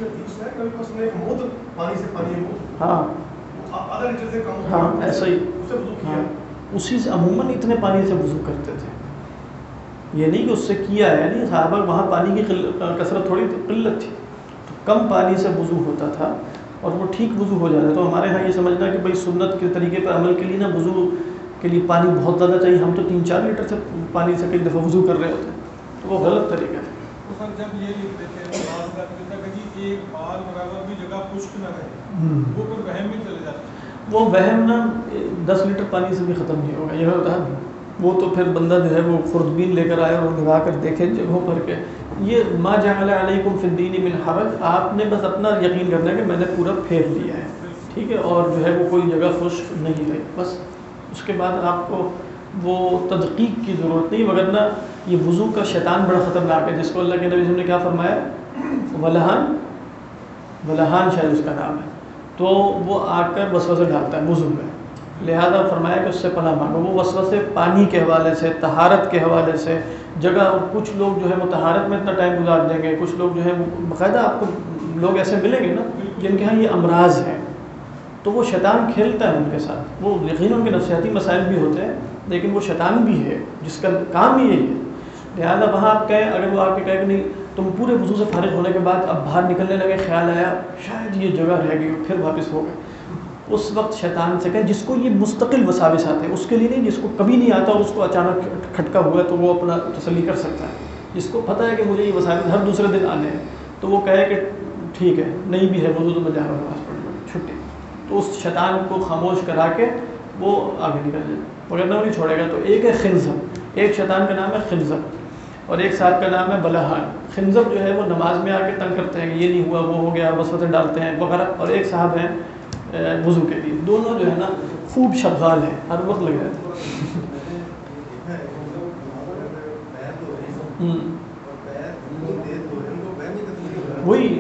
ہاں ہاں ایسا ہی، ہاں اسی سے عموماً اتنے پانی سے وضو کرتے تھے، یہ نہیں کہ اس سے کیا ہے، نہیں، صحابہ وہاں پانی کی کثرت تھوڑی قلت تھی، تو کم پانی سے وضو ہوتا تھا اور وہ ٹھیک وضو ہو جاتا ہے۔ تو ہمارے ہاں یہ سمجھنا کہ بھائی سنت کے طریقے پر عمل کے لیے نا وضو کے لیے پانی بہت زیادہ چاہیے، ہم تو 3-4 لیٹر سے پانی سے کئی دفعہ وضو کر رہے ہوتے ہیں، تو وہ غلط طریقہ ہے۔ تو سر جب یہ لکھ دیتے ہیں بعض کا کہتا ہے کہ ایک بال برابر بھی جگہ خشک نہ رہے، وہ پھر وہم میں چلے جاتے ہیں، وہ وہم نا 10 لیٹر پانی سے بھی ختم نہیں ہوگا، یہ ہوتا ہے، وہ تو پھر بندہ جو ہے وہ خوردبین لے کر آئے اور لگا کر دیکھے جگہوں پر کے، یہ ما جعل علیکم فی الدین من حرج، آپ نے بس اپنا یقین کرنا ہے کہ میں نے پورا پھیر لیا ہے، ٹھیک ہے، اور جو ہے وہ کوئی جگہ خشک نہیں رہی، بس اس کے بعد آپ کو وہ تدقیق کی ضرورت نہیں، وگرنہ یہ وضو کا شیطان بڑا خطرناک ہے، جس کو اللہ کے نبی صلی اللہ علیہ وسلم نے کیا فرمایا، ولہان شاید اس کا نام ہے، تو وہ آ کر وسوسہ ڈالتا ہے وضو میں، لہذا فرمایا کہ اس سے پناہ مانگو. وہ وسوسے پانی کے حوالے سے، طہارت کے حوالے سے، جگہ، کچھ لوگ جو ہے وہ طہارت میں اتنا ٹائم گزار دیں گے، کچھ لوگ جو ہے باقاعدہ آپ کو لوگ ایسے ملیں گے نا جن کے ہاں یہ امراض ہیں، تو وہ شیطان کھیلتا ہے ان کے ساتھ. وہ یقیناً ان کے نفسیاتی مسائل بھی ہوتے ہیں لیکن وہ شیطان بھی ہے جس کا کام ہی یہی ہے. لہٰذا وہاں آپ کہیں، اگر وہ آپ کے کہیں کہ نہیں تم پورے وضو سے فارغ ہونے کے بعد اب باہر نکلنے لگے، خیال آیا شاید یہ جگہ رہ گئی، پھر واپس ہو گئے، اس وقت شیطان سے کہیں، جس کو یہ مستقل وساوس آتے ہیں اس کے لیے نہیں، جس کو کبھی نہیں آتا اور اس کو اچانک کھٹکا ہوا ہے تو وہ اپنا تسلی کر سکتا ہے. جس کو پتہ ہے کہ مجھے یہ وساوس ہر دوسرے دن آنے ہیں تو وہ کہے کہ ٹھیک ہے نہیں بھی ہے وضو تو میں جا رہا ہوں نماز پڑھ لوں، چھٹی. تو اس شیطان کو خاموش کرا کے وہ آگے نکل جائے، مگر وہ نہیں چھوڑے گا. تو ایک ہے خنزب، ایک شیطان کا نام ہے خنزب اور ایک صاحب کا نام ہے بلہان. خنزب جو ہے وہ نماز میں آ کے تنگ کرتے ہیں کہ یہ نہیں ہوا، وہ ہو گیا، وسوسے ڈالتے ہیں وغیرہ. اور ایک صاحب ہیں وضو کے لیے. دونوں جو ہے نا خوب شغال ہیں، ہر وقت لگ جاتے ہیں. وہی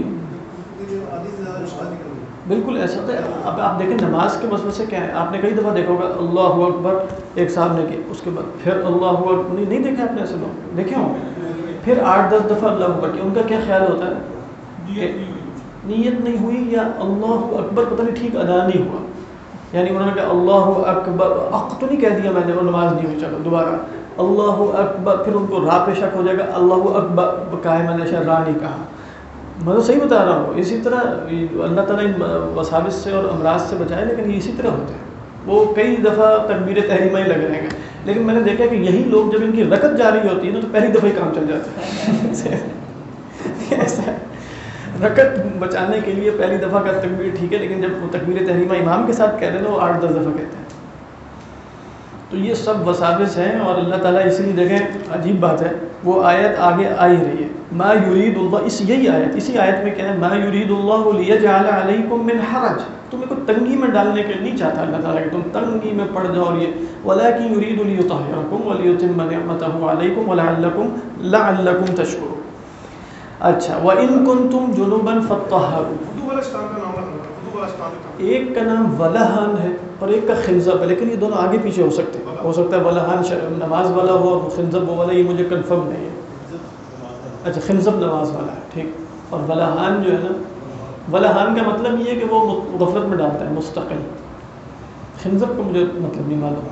بالکل ایسا ہوتا ہے. اب آپ دیکھیں نماز کے وسوسے کیا ہے. آپ نے کئی دفعہ دیکھا ہوگا اللہ اکبر ایک صاحب نے کی، اس کے بعد پھر اللہ اکبر، نہیں دیکھا آپ نے ایسے لوگ دیکھے ہوں، پھر 8-10 دفعہ اللہ اکبر کی. ان کا کیا خیال ہوتا ہے کہ نیت نہیں ہوئی یا اللہ اکبر پتہ نہیں ٹھیک ادا نہیں ہوا. یعنی انہوں نے کہا اللہ اکبر، تو نہیں کہہ دیا میں نے، وہ نماز نہیں ہوئی، چلو دوبارہ اللہ اکبر. پھر ان کو راہ پہ شک ہو جائے گا، اللہ اکبر کہا ہے میں نے، شاید راہ نہیں کہا. میں تو صحیح بتا رہا ہوں. اسی طرح اللہ تعالیٰ ان وساوس سے اور امراض سے بچائے، لیکن یہ اسی طرح ہوتے ہیں. وہ کئی دفعہ تکبیر تحریمہ ہی لگ رہے ہیں، لیکن میں نے دیکھا کہ یہی لوگ جب ان کی رکعت جاری ہوتی ہے نا تو پہلی دفعہ ہی کام چل جاتا ہے. ایسا رکعت بچانے کے لیے پہلی دفعہ کا تکبیر ٹھیک ہے، لیکن جب وہ تکبیر تحریمہ امام کے ساتھ کہہ رہے ہیں وہ 8-10 دفعہ کہتے ہیں. تو یہ سب وساوس ہیں. اور اللہ تعالیٰ اسی لیے دیکھیں عجیب بات ہے، وہ آیت آگے آ ہی رہی ہے، ما یرید اللہ، یہی آیت، اسی آیت میں کیا ہے، ما یرید اللہ لیجعل علیکم من حرج، تمہیں کوئی تنگی میں ڈالنے کے نہیں چاہتا اللہ تعالیٰ کہ تم تنگی میں پڑ جاؤ. اور یہ ولکن یرید لیطہرکم ولیتم نعمتہ علیکم لعلکم تشکرون. اچھا وَإِن كُنتُمْ جُنُبًا فَطَّهَّرُوا، اردو والا اسلام کا نام رکھنا، اردو والا اسلام کا ایک کا نام ولہان ہے اور ایک کا خنزب ہے، لیکن یہ دونوں آگے پیچھے ہو سکتے ہیں. ہو سکتا ہے ولہان نماز والا ہو اور خنزب وہ والا، یہ مجھے کنفرم نہیں ہے. اچھا خنزب نماز والا ہے ٹھیک. اور ولہان جو ہے نا، ولہان کا مطلب یہ ہے کہ وہ غفلت میں ڈالتا ہے مستقل. خنزب کا مجھے مطلب نہیں معلوم.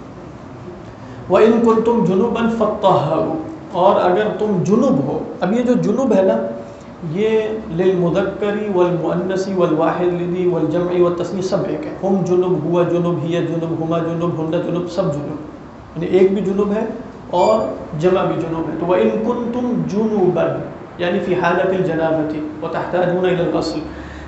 وَإِن كُنتُمْ جُنُبًا فَطَّهَّرُوا، اور اگر تم جنوب ہو. اب یہ جو جنوب ہے نا یہ للمذکری والمؤنثی والواحد لذی والجمع والتثنیہ سب ایک ہے. ہم جنوب، ہوا جنوب، ہی جنوب، ہما جنوب، ہن جنوب، سب جنوب، یعنی ایک بھی جنوب ہے اور جمع بھی جنوب ہے. تو وَإِن كُنتُمْ جُنُوبًا یعنی فی حالت الجنابۃ وتحتاجون الی الغسل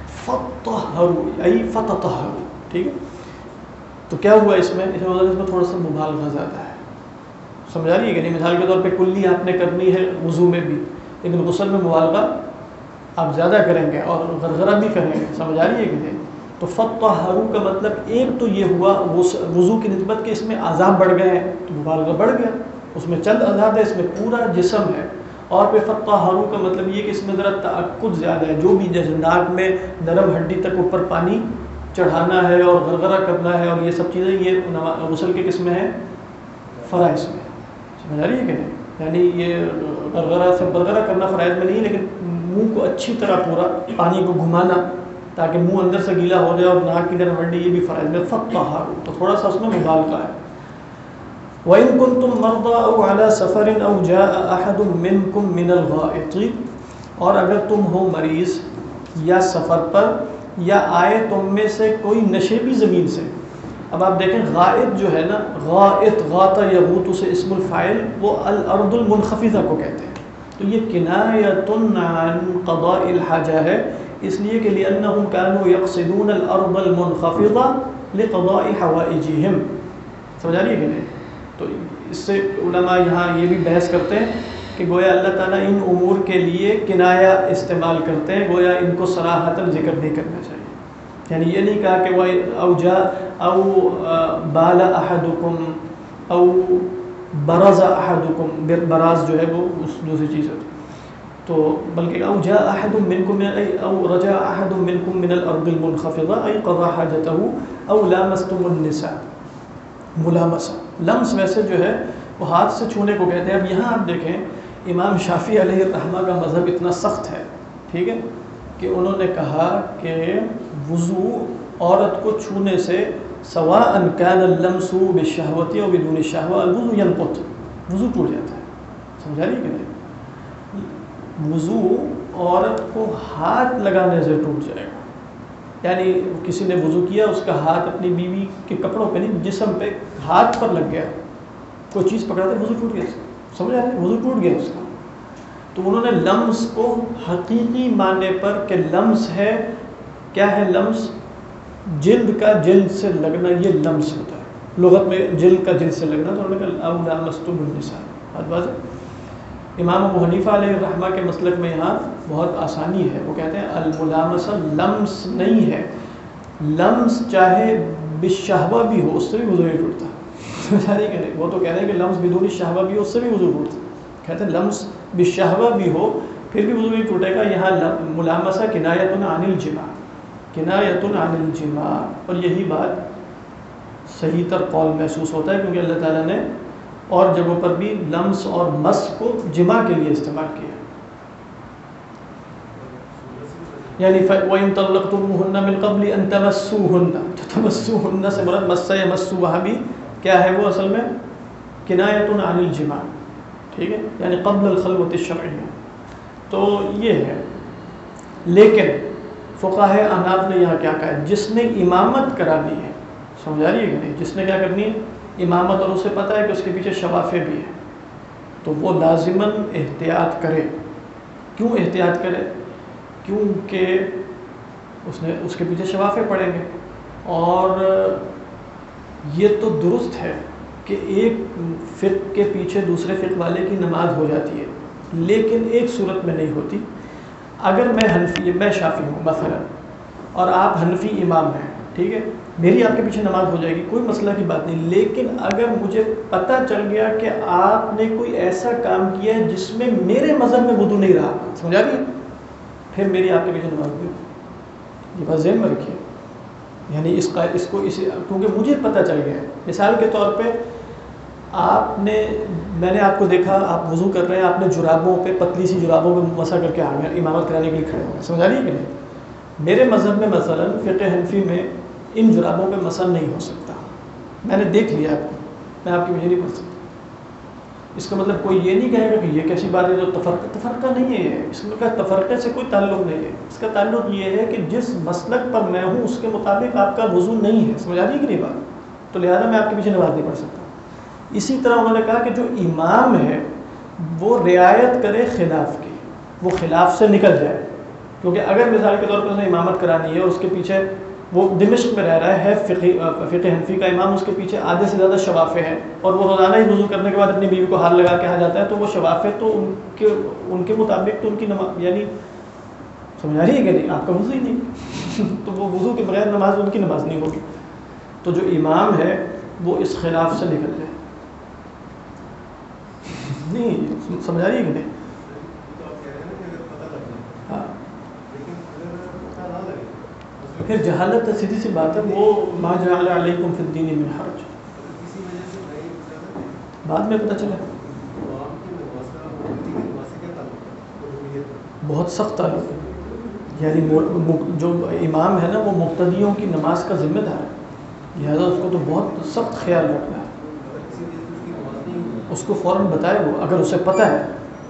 فطہروا ای فتطہروا. ٹھیک ہے. تو کیا ہوا اس میں تھوڑا سا مبالغہ زیادہ ہے. سمجھا رہی ہے کہ نہیں؟ مثال کے طور پہ کلی آپ نے کرنی ہے وضو میں بھی، لیکن غسل میں مبالغہ آپ زیادہ کریں گے اور غرغرہ بھی کریں گے. سمجھا رہی ہے کہ نہیں؟ تو فطہروا کا مطلب ایک تو یہ ہوا وضو کی نسبت کہ اس میں اعضاء بڑھ گئے ہیں تو مبالغہ بڑھ گیا، اس میں چند اعضاء ہے، اس میں پورا جسم ہے. اور پھر فطہروا کا مطلب یہ کہ اس میں ذرا تعقد زیادہ ہے، جو بھی جیسے ناک میں نرم ہڈی تک اوپر پانی چڑھانا ہے اور غرغرہ کرنا ہے اور یہ سب چیزیں، یہ غسل کے قسم ہیں فرائض میں. سمجھ آ رہی ہے کہ نہیں؟ یعنی یہ غرغرہ سے غرغرہ کرنا فرائض میں نہیں، لیکن منہ کو اچھی طرح پورا پانی کو گھمانا تاکہ منہ اندر سے گیلا ہو جائے اور ناک کی نرم ہڈی، یہ بھی فرائض میں. فطہروا تو تھوڑا سا اس میں مبالغہ ہے. وَإِن كُنتُم مَرْضَىٰ أَوْ عَلَىٰ سَفَرٍ أَوْ جَاءَ أَحَدٌ مِّنكُم مِّنَ الْغَائِطِ، اور اگر تم ہو مریض یا سفر پر یا آئے تم میں سے کوئی نشیبی زمین سے. اب آپ دیکھیں غائط جو ہے نا، غائط غاطا یغوط سے اسم الفاعل وہ الارض المنخفضہ کو کہتے ہیں. تو یہ کنایۃ عن قضاء الحاجہ ہے، اس لیے کہ لأنهم كانوا يقصدون الارض المنخفضہ لقضاء حوائجهم. سمجھ آ رہی ہے کہ نہیں؟ تو اس سے علماء یہاں یہ بھی بحث کرتے ہیں کہ گویا اللہ تعالیٰ ان امور کے لیے کنایہ استعمال کرتے ہیں، گویا ان کو صراحتاً ذکر نہیں کرنا چاہیے. یعنی یہ نہیں کہا کہ وہ او جا او بال احدکم او برز احدکم، براز جو ہے وہ اس دوسری چیز ہوتی. تو بلکہ او جاء احد منکم او رجع احد منکم من الارض المنخفضه ای قضى حاجته او لامستم النساء. ملامسہ لمس ویسے جو ہے وہ ہاتھ سے چھونے کو کہتے ہیں. اب یہاں آپ دیکھیں امام شافعی علیہ الرحمہ کا مذہب اتنا سخت ہے, ٹھیک ہے, کہ انہوں نے کہا کہ وضو عورت کو چھونے سے سواء کان اللمس بالشہوۃ و بدون الشہوۃ الوضو ينقض, وضو ٹوٹ جاتا ہے. سمجھا رہی کہ نہیں؟ وضو عورت کو ہاتھ لگانے سے ٹوٹ جائے گا. یعنی کسی نے وضو کیا, اس کا ہاتھ اپنی بیوی کے کپڑوں پہ نہیں, جسم پہ ہاتھ پر لگ گیا, کوئی چیز پکڑا تھا, وضو ٹوٹ گیا. سمجھ آ رہا ہے؟ وضو ٹوٹ گیا اس کا. تو انہوں نے لمس کو حقیقی معنی پر کہ لمس ہے, کیا ہے لمس؟ جلد کا جلد سے لگنا, یہ لمس ہوتا ہے لغت میں, جلد کا جلد سے لگنا. تو انہوں نے کہا او لامستم النساء. بات واضح. امام ابو حنیفہ علیہ الرحمہ کے مسلک میں یہاں بہت آسانی ہے, وہ کہتے ہیں الملامسہ لمس نہیں ہے, لمس چاہے بالشہوہ بھی ہو اس سے بھی وضو نہیں ٹوٹتا. سمجھا رہی کہ نہیں؟ وہ تو کہہ رہے ہیں کہ لمس بدون الشہوہ بھی ہو اس سے بھی وضو ٹوٹتا. کہتے ہیں لمس بالشہوہ بھی ہو پھر بھی وضو نہیں ٹوٹے گا. یہاں ملامسہ کنایۃ عن الجماع, کنایۃ عن الجماع, اور یہی بات صحیح تر قول محسوس ہوتا ہے, کیونکہ اللہ تعالیٰ نے اور جگہوں پر بھی لمس اور مس کو جماع کے لیے استعمال کیا. یعنی وَإِن طَلَّقْتُمُوهُنَّ مِن قَبْلِ أَن تَمَسُّوهُنَّ, تو تمسوهن سے مراد مس یمس, وہاں بھی کیا ہے, وہ اصل میں کنایۃ عن الجماع, ٹھیک ہے, یعنی قبل الخلوۃ الشرعیہ. تو یہ ہے. لیکن فقہاء احناف نے یہاں کیا کہا ہے, جس نے امامت کرانی ہے, سمجھا رہی ہے کہ نہیں, جس نے کیا کرنی ہے امامت, اور اسے پتہ ہے کہ اس کے پیچھے شوافع بھی ہیں, تو وہ لازماً احتیاط کرے. کیوں احتیاط کرے؟ کیونکہ اس کے پیچھے شوافع پڑیں گے. اور یہ تو درست ہے کہ ایک فقہ کے پیچھے دوسرے فقہ والے کی نماز ہو جاتی ہے, لیکن ایک صورت میں نہیں ہوتی. اگر میں شافعی ہوں مثلا اور آپ حنفی امام ہیں, ٹھیک ہے, میری آپ کے پیچھے نماز ہو جائے گی, کوئی مسئلہ کی بات نہیں. لیکن اگر مجھے پتہ چل گیا کہ آپ نے کوئی ایسا کام کیا ہے جس میں میرے مذہب میں وضو نہیں رہا, سمجھا رہی ہے, پھر میری آپ کے پیچھے نماز ہوئی. یہ بات ذہن میں رکھیے. یعنی اس کو کیونکہ مجھے پتہ چل گیا. مثال کے طور پہ میں نے آپ کو دیکھا, آپ وضو کر رہے ہیں, آپ نے جرابوں پہ, پتلی سی جرابوں پہ مسح کر کے آ گئے, امامت کرانے کے لیے کھڑے ہو گئے, سمجھا رہی ہے کہ نہیں. میرے مذہب میں مثلا فقہ حنفی میں ان جرابوں پہ مسح نہیں ہو سکتا. میں نے دیکھ لیا آپ کو, میں آپ کی وجہ نہیں پڑھ سکتا. اس کا مطلب کوئی یہ نہیں کہے گا کہ یہ کیسی بات ہے جو تفرقہ نہیں ہے. اس کا تفرقے سے کوئی تعلق نہیں ہے. اس کا تعلق یہ ہے کہ جس مسلک پر میں ہوں اس کے مطابق آپ کا وضو نہیں ہے, سمجھا رہی ہے کہ نہیں بات, تو لہٰذا میں آپ کے پیچھے نماز نہیں پڑھ سکتا. اسی طرح انہوں نے کہا کہ جو امام ہے وہ رعایت کرے خلاف کی, وہ خلاف سے نکل جائے. کیونکہ اگر مثال کے طور پر اس نے امامت کرانی ہے اور اس کے پیچھے وہ دمشق میں رہ رہا ہے فقہ حنفی کا امام, اس کے پیچھے آدھے سے زیادہ شوافع ہیں, اور وہ روزانہ ہی وضو کرنے کے بعد اپنی بیوی کو ہاتھ لگا کے آ جاتا ہے, تو وہ شوافع تو ان کے مطابق تو ان کی نماز, یعنی سمجھا رہی ہے کہ نہیں, آپ کا وضو ہی نہیں تو وہ وضو کے بغیر نماز ان کی نماز نہیں ہوگی. تو جو امام ہے وہ اس خلاف سے نکل جائے. نہیں سمجھا رہی ہے کہ نہیں. ہاں, پھر جہالت سیدھی سی بات ہے, وہ ما جعل علیکم فی الدین من حرج, بعد میں پتہ چلا بہت سخت تعلق ہے. یعنی جو امام ہے نا وہ مقتدیوں کی نماز کا ذمہ دار ہے, لہٰذا اس کو تو بہت سخت خیال رکھنا ہے. اس کو فوراً بتائے, وہ اگر اسے پتہ ہے,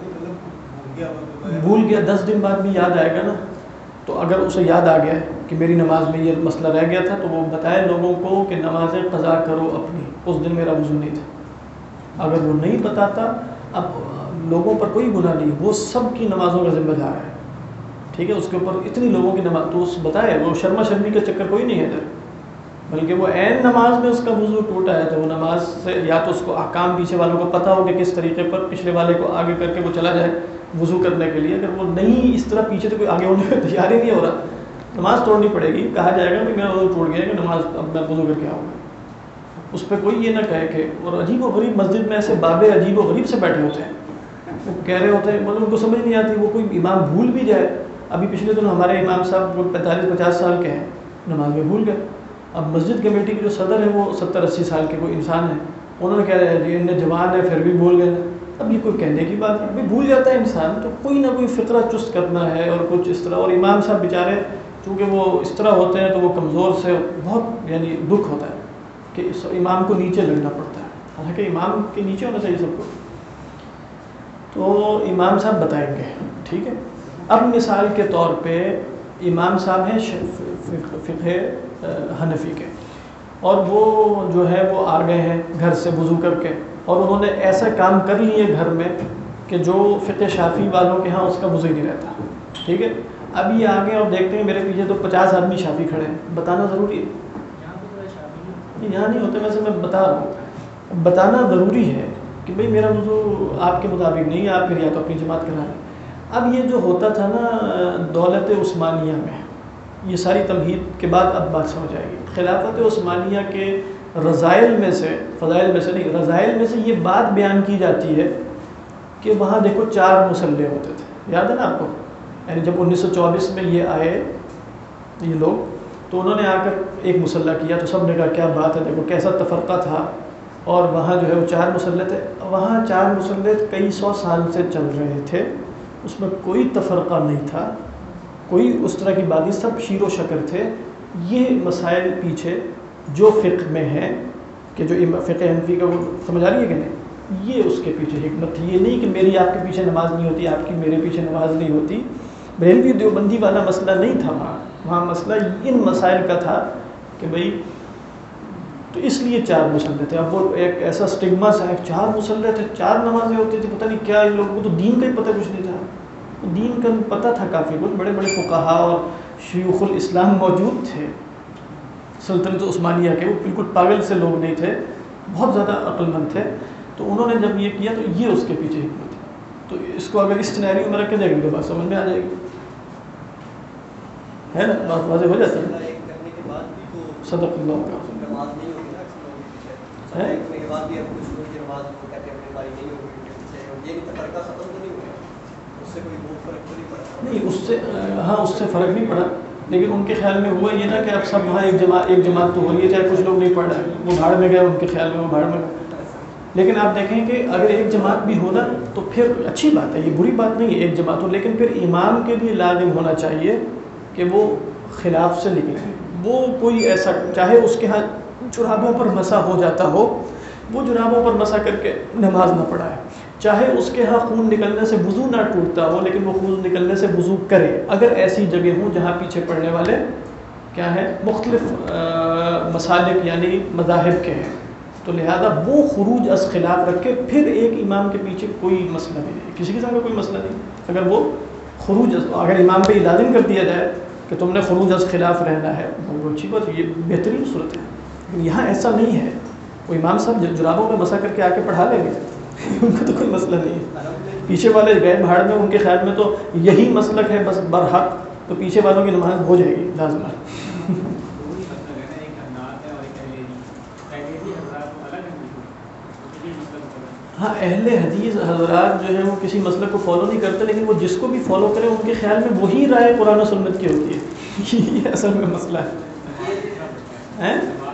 بھول گیا 10 دن بعد بھی یاد آئے گا نا, تو اگر اسے یاد آ گیا کہ میری نماز میں یہ مسئلہ رہ گیا تھا, تو وہ بتائے لوگوں کو کہ نمازیں قضا کرو اپنی, اس دن میرا وضو نہیں تھا. اگر وہ نہیں بتاتا, اب لوگوں پر کوئی گناہ نہیں, وہ سب کی نمازوں کا ذمہ دار ہے, ٹھیک ہے, اس کے اوپر اتنی لوگوں کی نماز, تو اس بتائے, وہ شرما شرمی کا چکر کوئی نہیں ہے ادھر, بلکہ وہ عین نماز میں اس کا وضو ٹوٹا ہے تو وہ نماز سے یا تو اس کو احکام پیچھے والوں کو پتہ ہو کہ کس طریقے پر پچھلے والے کو آگے کر کے وہ چلا جائے وضو کرنے کے لیے. اگر وہ نہیں اس طرح پیچھے تو کوئی آگے ہونے کی تیار ہی نہیں ہو رہا, نماز توڑنی پڑے گی. کہا جائے گا کہ میرا وضو ٹوٹ گیا کہ نماز اب میں وضو کر کے آؤں گا. اس پہ کوئی یہ نہ کہے کہ, اور عجیب و غریب مسجد میں ایسے بابے عجیب و غریب سے بیٹھے ہوتے ہیں, وہ کہہ رہے ہوتے ہیں، مطلب ان کو سمجھ نہیں آتی، وہ کوئی امام بھول بھی جائے. ابھی پچھلے دنوں ہمارے امام صاحب وہ 45-50 سال کے ہیں، نماز میں بھول گئے. اب مسجد کمیٹی کے جو صدر ہیں وہ 70-80 سال کے کوئی انسان ہیں، انہوں نے کہہ رہے ہیں جی ان جوان ہے پھر بھی بھول گئے. اب یہ کوئی کہنے کی بات نہیں، بھول جاتا ہے انسان، تو کوئی نہ کوئی فقرہ چست کرنا ہے اور کچھ اس طرح. اور امام صاحب بیچارے چونکہ وہ اس طرح ہوتے ہیں تو وہ کمزور سے بہت یعنی دکھ ہوتا ہے کہ اس امام کو نیچے لگنا پڑتا ہے، حالانکہ امام کے نیچے ہونا چاہیے سب کو. تو امام صاحب بتائیں گے، ٹھیک ہے. اب مثال کے طور پہ امام صاحب ہیں فقہ حنفی کے، اور وہ جو ہے وہ آ گئے ہیں گھر سے وضو کر کے، اور انہوں نے ایسا کام کر لیے گھر میں کہ جو فقہ شافعی والوں کے ہاں اس کا وضو ہی نہیں رہتا، ٹھیک ہے. اب یہ آگے اور دیکھتے ہیں میرے پیچھے تو 50 آدمی شافعی کھڑے ہیں، بتانا ضروری ہے. یہاں نہیں ہوتے، ویسے میں بتا رہا ہوں، بتانا ضروری ہے کہ بھئی میرا وضو آپ کے مطابق نہیں ہے، آپ پھر یا تو اپنی جماعت کرا لیں. اب یہ جو ہوتا تھا نا دولت عثمانیہ میں، یہ ساری تمہید کے بعد اب بات سمجھ آئے گی. خلافت عثمانیہ کے رضائل میں سے، فضائل میں سے نہیں، رضائل میں سے یہ بات بیان کی جاتی ہے کہ وہاں دیکھو 4 مصلے ہوتے تھے، یاد ہے نا آپ کو؟ یعنی جب 1924 میں یہ آئے یہ لوگ، تو انہوں نے آ کر ایک مصلح کیا تو سب نے کہا کیا بات ہے، دیکھو کیسا تفرقہ تھا. اور وہاں جو ہے وہ 4 مصلے تھے، وہاں 4 مصلے کئی 100 سال سے چل رہے تھے، اس میں کوئی تفرقہ نہیں تھا، کوئی اس طرح کی بات نہیں، سب شیر و شکر تھے. یہ مسائل پیچھے جو فقہ میں ہیں کہ جو فقہ حنفی کا وہ سمجھ آ رہی ہے کہ نہیں، یہ اس کے پیچھے حکمت تھی. یہ نہیں کہ میری آپ کے پیچھے نماز نہیں ہوتی، آپ کی میرے پیچھے نماز نہیں ہوتی. بریلوی دیوبندی والا مسئلہ نہیں تھا وہاں مسئلہ ان مسائل کا تھا کہ بھئی تو اس لیے 4 مصلے تھے. اب وہ ایک ایسا سٹگما سا ہے، 4 مصلے تھے، 4 نمازیں ہوتی تھیں، پتہ نہیں کیا. ان لوگوں کو تو دین کا ہی پتہ کچھ نہیں تھا. دین کا پتہ تھا کافی کچھ، بڑے بڑے فقہا اور شیوخ الاسلام موجود تھے سلطنت عثمانیہ کے، وہ بالکل پاگل سے لوگ نہیں تھے، بہت زیادہ عقل مند تھے. تو انہوں نے جب یہ کیا تو یہ اس کے پیچھے حکمت ہے. تو اس کو اگر اس سینیریو میں رکھ کے دیکھیں تو بات سمجھ میں آ جائے گی، ہے نا؟ بات واضح ہو جاتی ہے. کرنے کے بعد بھی تو صدق اللہ کا نماز نہیں ہوگی نا، اکثر لوگوں کے پیچھے کرنے کے بعد بھی اب کچھ لوگوں کی نماز وہ کہتے ہیں اپنی باری نہیں ہوگی ان کے پیچھے، یہ نہیں تفرقہ ختم تو نہیں ہوا، اس سے کوئی بہت فرق تو نہیں پڑا؟ نہیں، اس سے ہاں اس سے فرق نہیں پڑا، لیکن ان کے خیال میں ہوا یہ نا کہ اب سب وہاں ایک جماعت تو ہو رہی ہے، چاہے کچھ لوگ نہیں پڑھ رہے ہیں، وہ بھاڑ میں گئے، ان کے خیال میں وہ بھاڑ میں گئے. لیکن آپ دیکھیں کہ اگر ایک جماعت بھی ہونا تو پھر اچھی بات ہے، یہ بری بات نہیں ہے ایک جماعت ہو، لیکن پھر امام کے لیے لازم ہونا چاہیے کہ وہ خلاف سے نکلے. وہ کوئی ایسا چاہے اس کے ہاں جرابوں پر مسا ہو جاتا ہو، وہ جرابوں پر مسا کر کے نماز نہ پڑھائے، چاہے اس کے ہاں خون نکلنے سے وضو نہ ٹوٹتا ہو لیکن وہ خون نکلنے سے وضو کرے. اگر ایسی جگہ ہوں جہاں پیچھے پڑھنے والے کیا ہے مختلف مسالک یعنی مذاہب کے ہیں، تو لہذا وہ خروج از خلاف رکھ کے پھر ایک امام کے پیچھے کوئی مسئلہ نہیں، کسی قسم کا کوئی مسئلہ نہیں. اگر وہ خروج اگر امام پہ لازم کر دیا جائے کہ تم نے خروج از خلاف رہنا ہے، وہ اچھی بات، یہ بہترین صورت ہے. لیکن یہاں ایسا نہیں ہے، وہ امام صاحب جرابوں میں مسا کر کے آ کے پڑھا لیں گے، ان کا تو کوئی مسئلہ نہیں ہے. پیچھے والے گئے بھاڑ میں، ان کے خیال میں تو یہی مسلک ہے بس برحق، تو پیچھے والوں کی نماز ہو جائے گی لازمہ. ہاں اہل حدیث حضرات جو ہیں وہ کسی مسلک کو فالو نہیں کرتے، لیکن وہ جس کو بھی فالو کرے ان کے خیال میں وہی رائے قرآن و سنت کی ہوتی ہے. یہ اصل میں مسئلہ ہے.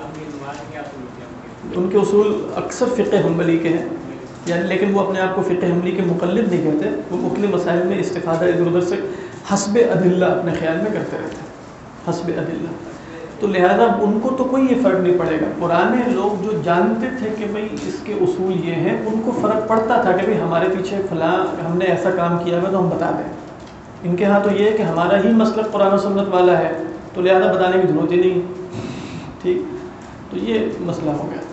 ان کے اصول اکثر فقہ حنبلی کے ہیں، یعنی لیکن وہ اپنے آپ کو فقہ حنبلی کے مقلد نہیں کہتے، وہ مختلف مسائل میں استفادہ ادھر ادھر سے حسب ادلہ اپنے خیال میں کرتے رہتے ہیں، حسب ادلہ. تو لہذا ان کو تو کوئی یہ فرق نہیں پڑے گا. پرانے لوگ جو جانتے تھے کہ بھئی اس کے اصول یہ ہیں، ان کو فرق پڑتا تھا کہ بھئی ہمارے پیچھے فلاں ہم نے ایسا کام کیا ہے تو ہم بتا دیں. ان کے ہاں تو یہ ہے کہ ہمارا ہی مسلک قرآن و سنت والا ہے، تو لہذا بتانے کی ضرورت ہی نہیں. ٹھیک، تو یہ مسئلہ ہو گیا.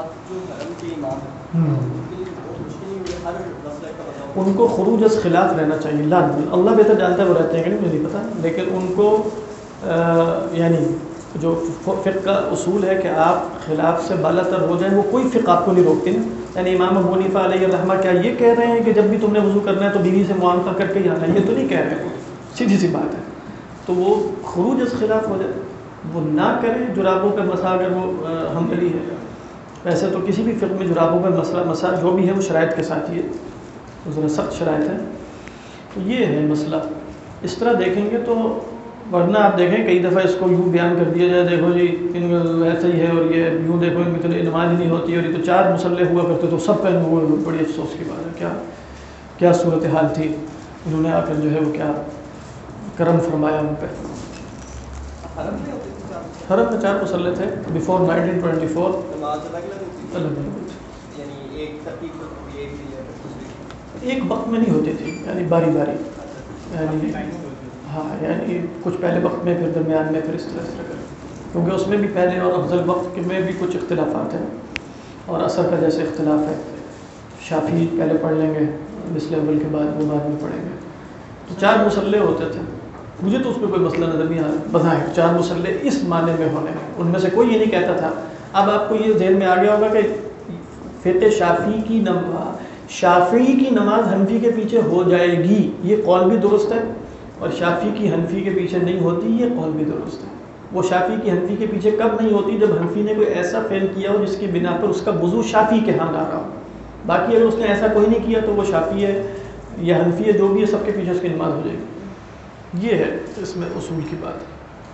ان کو خروج از خلاف رہنا چاہیے، اللہ بہتر جانتا ہے وہ رہتے ہیں کہ نہیں مجھے نہیں پتا، لیکن ان کو یعنی جو فقہ کا اصول ہے کہ آپ خلاف سے بالا تر ہو جائیں، وہ کوئی فقہ آپ کو نہیں روکتی نا. یعنی امام ابو حنیفہ علیہ الرحمہ کیا یہ کہہ رہے ہیں کہ جب بھی تم نے وضو کرنا ہے تو بیوی سے معاملہ کر کے ہی آنا ہے؟ یہ تو نہیں کہہ رہے، سیدھی سی بات ہے. تو وہ خروج از خلاف ہو جائے، وہ نہ کریں. جرابوں پہ مسا اگر وہ حنبلی ہے، ویسے تو کسی بھی فقہ میں جرابوں پہ مسئلہ مسا جو بھی ہے وہ شرائط کے ساتھ ہی ہے. تو ذرا سخت شرائط ہیں. تو یہ ہے مسئلہ. اس طرح دیکھیں گے تو ورنہ آپ دیکھیں کئی دفعہ اس کو یوں بیان کر دیا جائے دیکھو جی ان ایسا ہی ہے اور یہ یوں دیکھو ان میں تو نماز ہی نہیں ہوتی اور یہ تو 4 مسلح ہوا کرتے تو سب پہلے ہوئے. بڑی افسوس کی بات ہے. کیا صورتحال تھی. انہوں نے آ کر جو ہے وہ کیا کرم فرمایا ان پہ. حرم میں ہوتے تھے 4 حرم میں 4 مسلح تھے بیفور 1924. نماز الگ الگ ہوتی تھی الگ الگ ہوتی یعنی ایک ترتیب پر کوئی ایک بھی ہے دوسری ایک وقت میں نہیں ہوتی تھی یعنی باری باری یعنی ہاں یعنی کچھ پہلے وقت میں پھر درمیان میں پھر اس طرح کر کیونکہ اس میں بھی پہلے اور افضل وقت میں بھی کچھ اختلافات ہیں اور اثر کا جیسے اختلاف ہے. شافعی پہلے پڑھ لیں گے مثل اول کے بعد وہ بعد میں پڑھیں گے. تو 4 مسلح ہوتے تھے. مجھے تو اس پہ کوئی مسئلہ نظر نہیں آ رہا. بظاہر 4 مسلح اس معنی میں ہونے ان میں سے کوئی یہ نہیں کہتا تھا. اب آپ کو یہ ذہن میں آ گیا ہوگا کہ فقہ شافعی کی نماز حنفی کے پیچھے ہو جائے گی یہ قول بھی درست ہے اور شافعی کی حنفی کے پیچھے نہیں ہوتی یہ قول بھی درست ہے. وہ شافعی کی حنفی کے پیچھے کب نہیں ہوتی جب حنفی نے کوئی ایسا فعل کیا ہو جس کی بنا پر اس کا وضو شافعی کے ہاں آ رہا ہو. باقی اگر اس نے ایسا کوئی نہیں کیا تو وہ شافعی ہے یا حنفی ہے جو بھی ہے سب کے پیچھے اس کی نماز ہو جائے گی. یہ ہے اس میں اصول کی بات.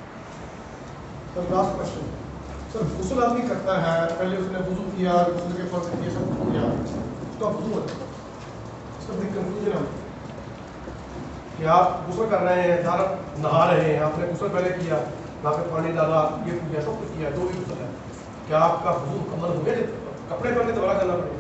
Sir last question. سر غسل آدمی کرتا ہے پہلے اس نے وضو کیا غسل کے فرض یہ سب کیا اس کا وضو ہے اس کا بڑی کنفیوژن ہے کہ آپ غسل کر رہے ہیں جہاں نہا رہے ہیں آپ نے غسل پہلے کیا نہ پھر پانی ڈالا یہ کیا سب کچھ کیا جو بھی غسل ہے کیا آپ کا وضو مکمل ہو گیا کپڑے پہننے دوبارہ کرنا پڑے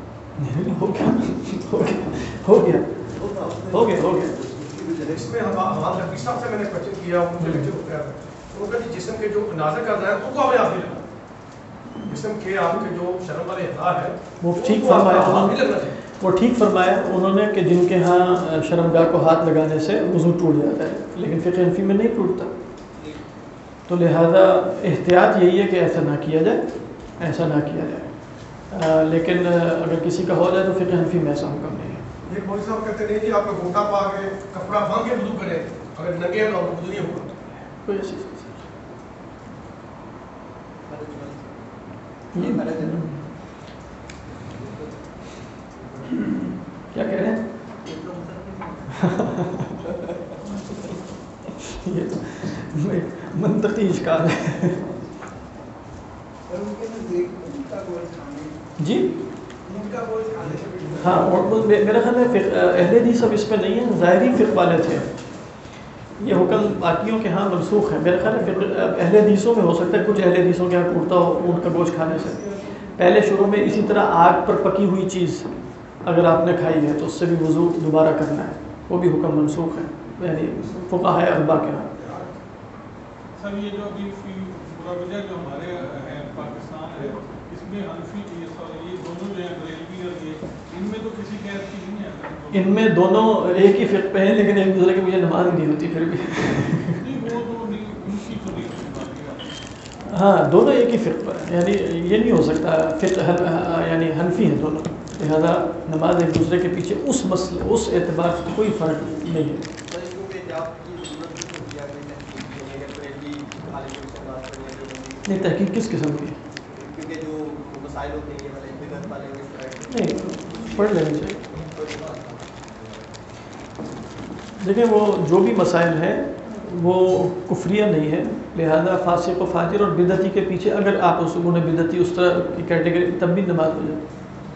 ہو گیا. اس میں ہمارے نبی صاحب سے میں نے کوشچن کیا مجھے لیکچر ہو گیا انہوں نے کہا جسم کے جو نازک کر رہا ہے تو کو ہمیں آپ نہیں لگا جسم کے آپ کے جو شرم والے اعضاء ہے وہ ٹھیک فرمایا انہوں نے کہ جن کے ہاں شرمگاہ کو ہاتھ لگانے سے وضو ٹوٹ جاتا ہے لیکن فقہ حنفی میں نہیں ٹوٹتا. تو لہذا احتیاط یہی ہے کہ ایسا نہ کیا جائے. لیکن اگر کسی کا ہو جائے تو فقہ حنفی میں ایسا حکم نہیں ہے. یہ مولوی صاحب کہتے نہیں کہ آپ کا گھوٹا پا کے کپڑا باندھ کے وضو کریں اگر ننگے ہیں تو وضو نہیں ہوگا کوئی ایسی چیز کیا کہہ رہے ہیں یہ منطقی اشکال ہے. جی ہاں میرا خیال ہے اہل حدیث اب اس پہ نہیں ہے ظاہری فقہ والے تھے یہ حکم باقیوں کے ہاں منسوخ ہے. میرا خیال ہے اہل حدیثوں میں ہو سکتا ہے کچھ اہل حدیثوں کے یہاں ٹوٹتا ہو اونٹ کا گوشت کھانے سے پہلے شروع میں اسی طرح آگ پر پکی ہوئی چیز اگر آپ نے کھائی ہے تو اس سے بھی وضو دوبارہ کرنا ہے وہ بھی حکم منسوخ ہے یعنی فقہاء اربعہ کے ہاں. سر یہ جو ابھی پورا وجہ جو ہمارے ہے پاکستان ہے اس میں حنفی یہ دونوں جو ہیں بریلوی اور یہ ان میں تو کسی قید کی نہیں ہے. ان میں دونوں ایک ہی فقہ پہ ہیں لیکن ایک دوسرے کے مجھے نماز نہیں ہوتی پھر بھی ہاں دونوں ایک ہی فقہ پر یعنی یہ نہیں ہو سکتا فقہ یعنی حنفی ہیں دونوں لہذا نماز ایک دوسرے کے پیچھے اس مسئلے اس اعتبار سے کوئی فرق نہیں ہے. نہیں تحقیق کس قسم کی کیونکہ جو مسائل ہوتے ہیں والے بدعت والے نہیں پڑھ لینا چاہیے. دیکھیں وہ جو بھی مسائل ہیں وہ کفریہ نہیں ہے لہذا فاسق و فاجر اور بدعتی کے پیچھے اگر آپ اس کو بدعتی اس طرح کی کیٹیگری تب بھی نماز ہو جائے.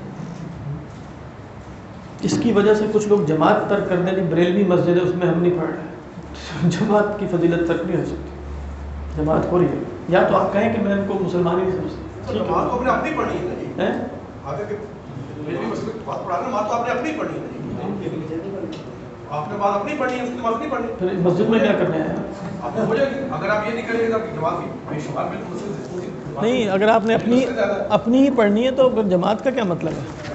اس کی وجہ سے کچھ لوگ جماعت ترک کر دیں بریلوی مسجد ہے اس میں ہم نہیں پڑھ رہے جماعت کی فضیلت ترک نہیں ہو سکتی جماعت ہو رہی ہے یا تو آپ کہیں کہ میں ان کو مسلمان ہی نہیں سمجھتا. نماز تو آپ نے اپنی پڑھنی ہے نا آگے کہ بریلوی مسجد بات پڑھانا نماز تو آپ نے اپنی پڑھنی ہے آپ نے بات اپنی پڑھنی ہے اس کی نماز نہیں پڑھنی پھر مسجد میں کیا کرنا ہے آپ ہو جائے گی اگر آپ یہ نہیں کریں گے تو آپ کی جماعت کی بے شمار بالکل نہیں اگر آپ نے اپنی ہی پڑھنی ہے تو جماعت کا کیا مطلب ہے.